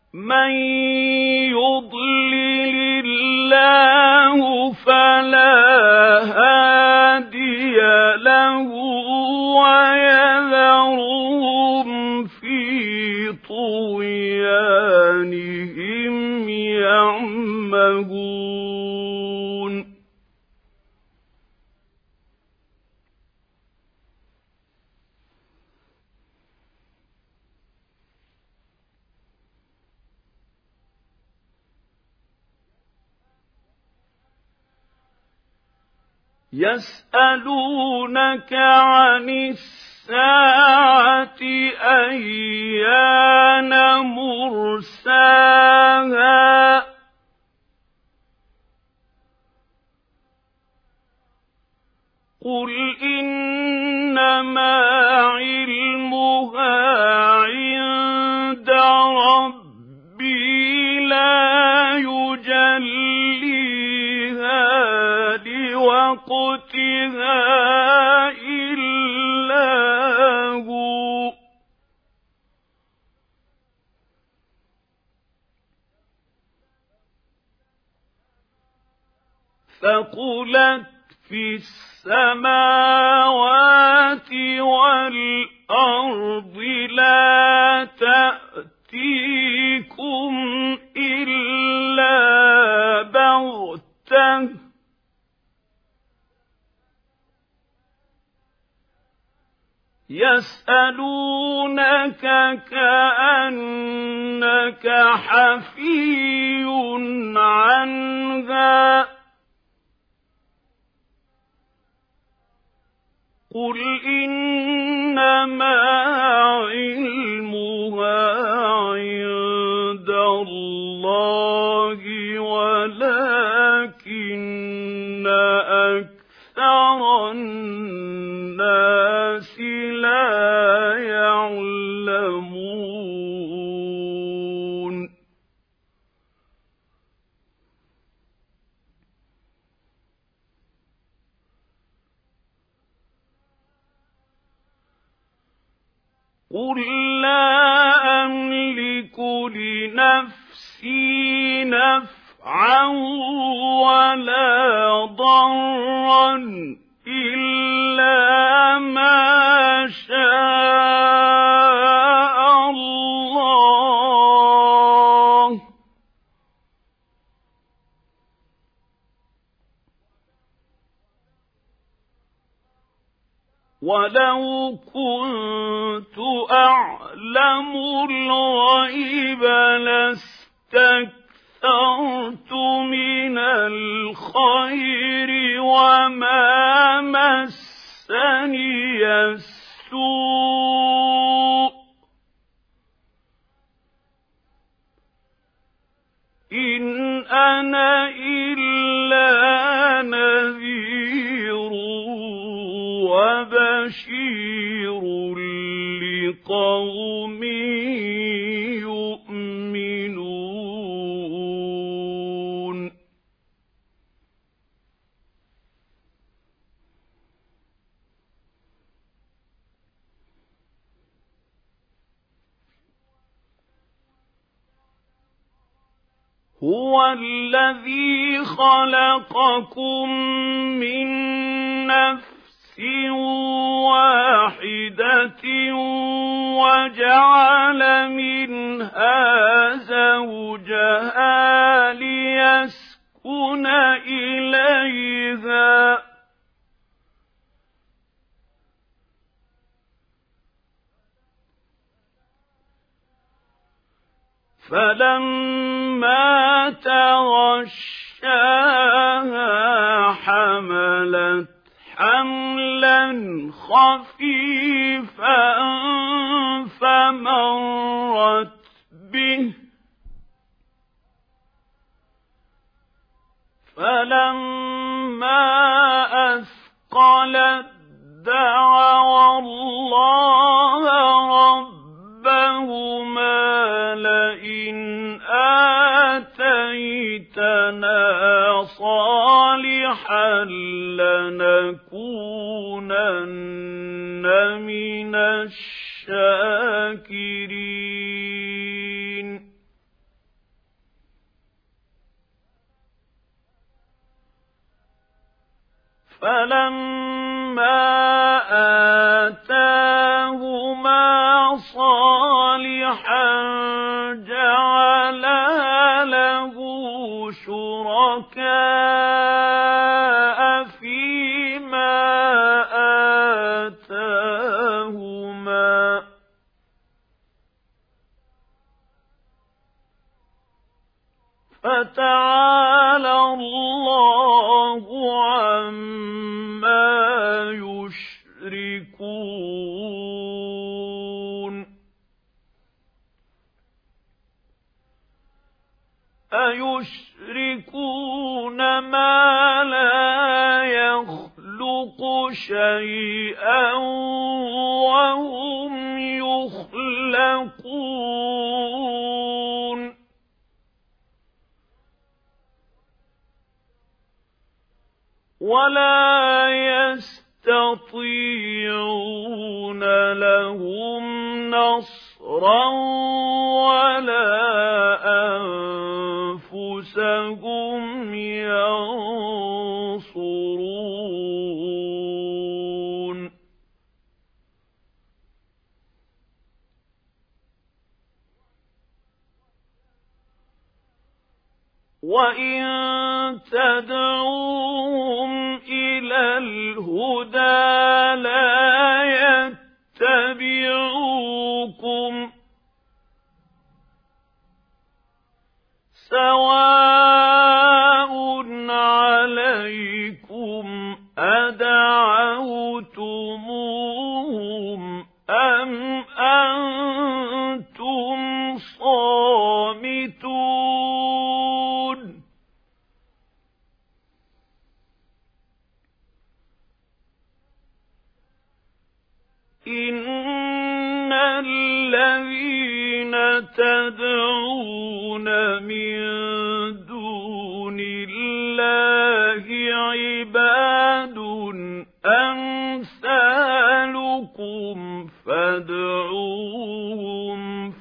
Speaker 1: مَن يُضْلِلِ اللَّهُ فَلَا هَادِيَ لَهُ وَيَذَرُهُمْ فِي طُغْيَانِهِمْ يَعْمَهُونَ يَسْأَلُونَكَ عَنِ السَّاعَةِ أَيَّانَ مُرْسَاهَا قُلْ إِنَّمَا عِلْمُهَا عِندَ رَبِّي لَا يُجَلِّيهَا لِوَقْتِهَا إِلَّا هُوَ ثَقُلَتْ فِي السَّمَاوَاتِ وَالْأَرْضِ لَا تَأْتِيكُمْ إِلَّا بَغْتَةً يَسْأَلُونَكَ كَأَنَّكَ حَفِيٌّ عَنْهَا قُلْ إِنَّمَا عِلْمُهَا عِندَ اللَّهِ وَلَكِنَّ أَكْثَرَ النَّاسِ لَا يَعْلَمُونَ قُل لَّا أَمْلِكُ لِنَفْسِي نَفْعًا وَلَا ضَرًّا إِلَّا مَا شَاءَ اللَّهُ وَلَوْ كُنتُ أَعْلَمُ الْغَيْبَ لَاسْتَكْثَرْتُ مِنَ الْخَيْرِ وَمَا مَسَّنِيَ السُّوءُ إِنْ أَنَا إِلَّا نَذِيرٌ وَبَشِيرٌ لِقَوْمٍ يُؤْمِنُونَ هُوَ الَّذِي خَلَقَكُم مِّن نَّفْسٍ وَاحِدَةٍ وَجَعَلَ مِنْهَا زَوْجَهَا لِيَسْكُنَ إِلَيْهَا فَلَمَّا تَغَشَّاهَا حَمَلَتْ حَمْلًا خَفِيفًا فَمَرَّتْ بِهِ فَلَمَّا أَثْقَلَتْ دَعَوَا اللَّهَ رَبَّهُمَا لَئِنْ آتَيْتَنَا صَالِحًا لَّنَكُونَنَّ مِنَ الشَّاكِرِينَ فَلَمَّا آتَاهُمَا صَالِحًا جَعَلَا لَهُ شُرَكَاءَ فِيمَا آتَاهُمَا ۚ فَتَعَالَى اللَّهُ عَمَّا يُشْرِكُونَ أَيُشْرِكُونَ مَا لَا يَخْلُقُ شَيْئًا وَهُمْ يُخْلَقُونَ وَلَا يَسْتَطِيعُونَ لَهُمْ نَصْرًا وَلَا أَنفُسَهُمْ يَنصُرُونَ وَإِن تَدْعُوهُمْ إِلَى الْهُدَىٰ لَا يَتَّبِعُوكُمْ ۚ سَوَاءٌ عَلَيْكُمْ أَدَعَوْتُمُوهُمْ أَمْ أَنتُمْ صَامِتُونَ إِنَّ الَّذِينَ تَدْعُونَ مِن دُونِ اللَّهِ عِبَادٌ أَمْثَالُكُمْ فَادْعُوهُمْ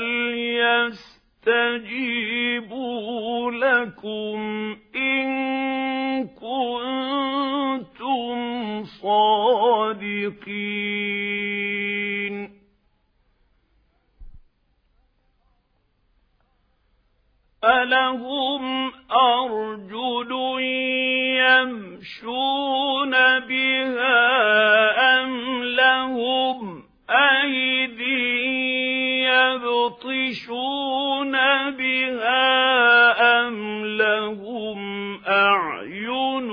Speaker 1: فَلْيَسْتَجِيبُوا لَكُمْ إِن كُنتُمْ صَادِقِينَ أَلَهُمْ أَرْجُلٌ يَمْشُونَ بِهَا أَمْ لَهُمْ أَيْدٍ يَبْطِشُونَ بِهَا أَمْ لَهُمْ أَعْيُنٌ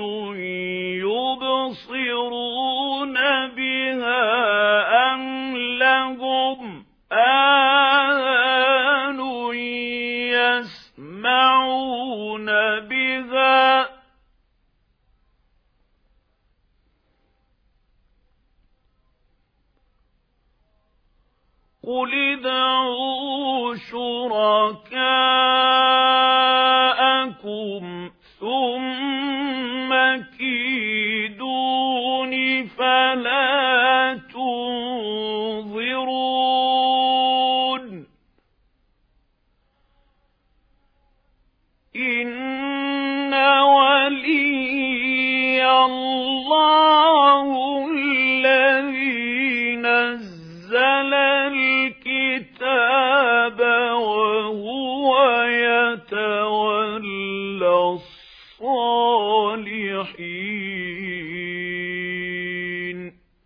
Speaker 1: يُبْصِرُونَ بِهَا أَمْ لَهُمْ آذَانٌ يَسْمَعُونَ بِهَا ۚ قُلِ ادْعُوا شُرَكَاءَكُمْ ثُمَّ كِيدُونِ فَلَا تُنظِرُونِ إِنَّ وَلِيَّ اللَّهُ الَّذِي نَزَّلَ الْكِتَابَ وَهُوَ يَتَوَلَّى الصَّالِحِينَ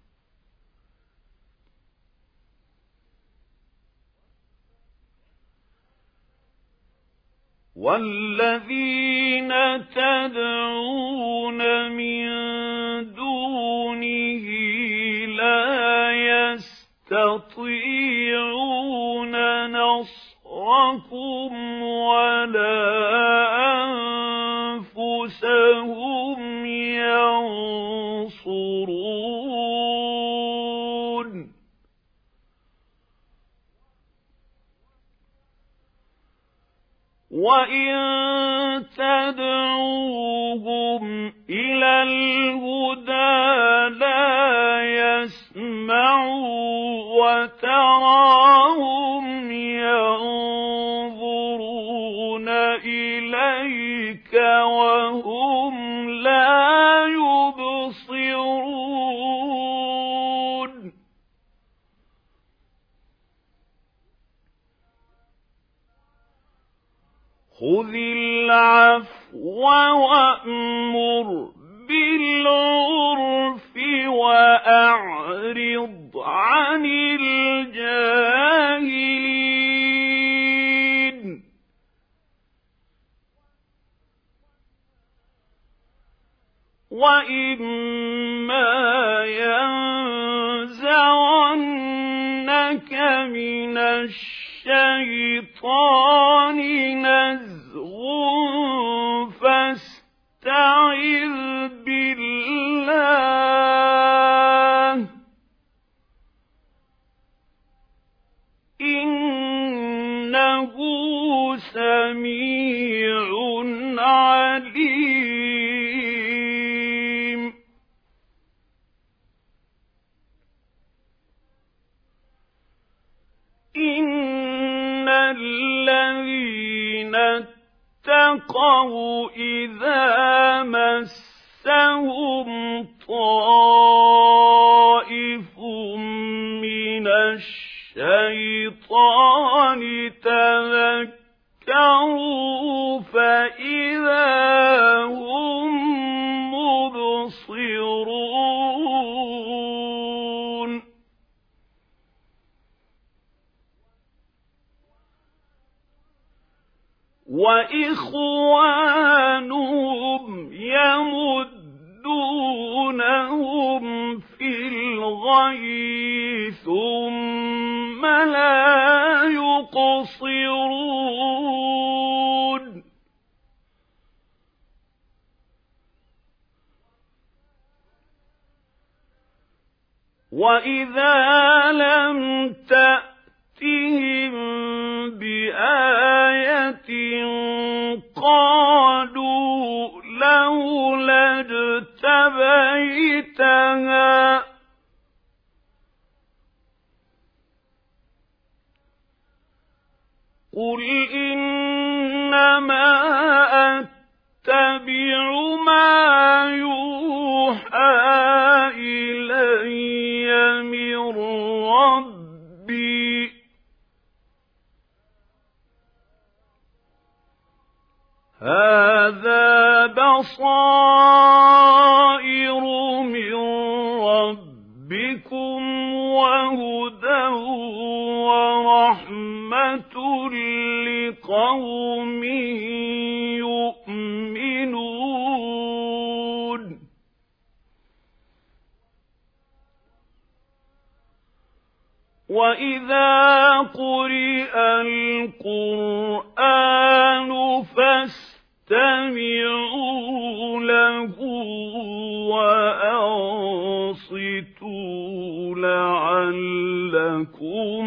Speaker 1: وَالَّذِينَ تَدْعُونَ مِن دُونِهِ لَا يَسْتَطِيعُونَ نَصْرَكُمْ وَلَا أَنفُسَهُمْ يَنصُرُونَ وَإِن تَدْعُوهُمْ إِلَى الْهُدَىٰ لَا يَسْمَعُوا وَتَرَاهُمْ يَنظُرُونَ إِلَيْكَ وَهُمْ لَا يُبْصِرُونَ خُذِ الْعَفْوَ وَأْمُرْ بِالْعُرْفِ وَأَعْرِضْ عَنِ الْجَاهِلِينَ وَإِمَّا يَنزَغَنَّكَ مِنَ الشَّيْطَانِ نَزْغٌ فَاسْتَعِذْ بِاللَّهِ ۖ إِنَّهُ سَمِيعٌ عَلِيمٌ إِنَّ الَّذِينَ اتَّقَوْا إِذَا مَسَّهُمْ طَائِفٌ مِّنَ الشَّيْطَانِ تَذَكَّرُوا فَإِذَا هُم مُبْصِرُونَ وَإِخْوَانُهُمْ يَمُدُّونَهُمْ فِي الْغَيِّ ثُمَّ لَا يُقْصِرُونَ وَإِذَا لَمْ تَأْتِهِم بِآيَةٍ قَالُوا لَوْلَا اجْتَبَيْتَهَا ۚ قُلْ إِنَّمَا أَتَّبِعُ مَا يُوحَىٰ إِلَيَّ مِن رَّبِّي ۚ هَٰذَا بَصَائِرُ مِن رَّبِّكُمْ وَهُدًى وَرَحْمَةٌ لِّقَوْمٍ يُؤْمِنُونَ وَإِذَا قُرِئَ الْقُرْآنُ فَاسْتَمِعُوا لَهُ وَأَنصِتُوا لَعَلَّكُمْ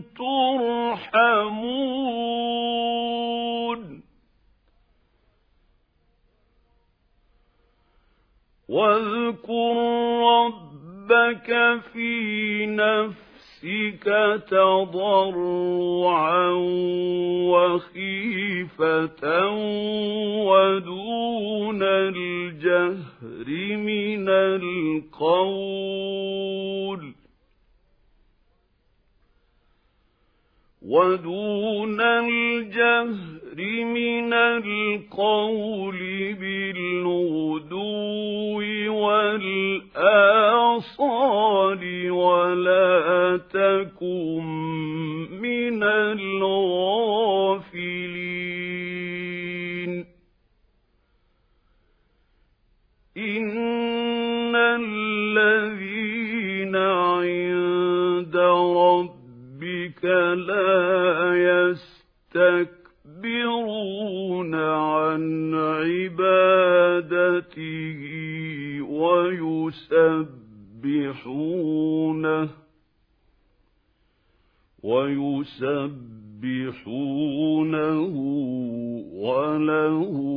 Speaker 1: تُرْحَمُونَ وَاذْكُر رَّبَّكَ فِي نَفْسِكَ تَضَرُّعًا وَخِيفَةً وَدُونَ الْجَهْرِ مِنَ الْقَوْلِ بِالْغُدُوِّ وَالْآصَالِ وَلَا تَكُن مِّنَ الْغَافِلِينَ إِنَّ الَّذِينَ عِندَ رَبِّكَ لَا يَسْتَكْبِرُونَ عَنْ عِبَادَتِهِ وَيُسَبِّحُونَهُ وَلَهُ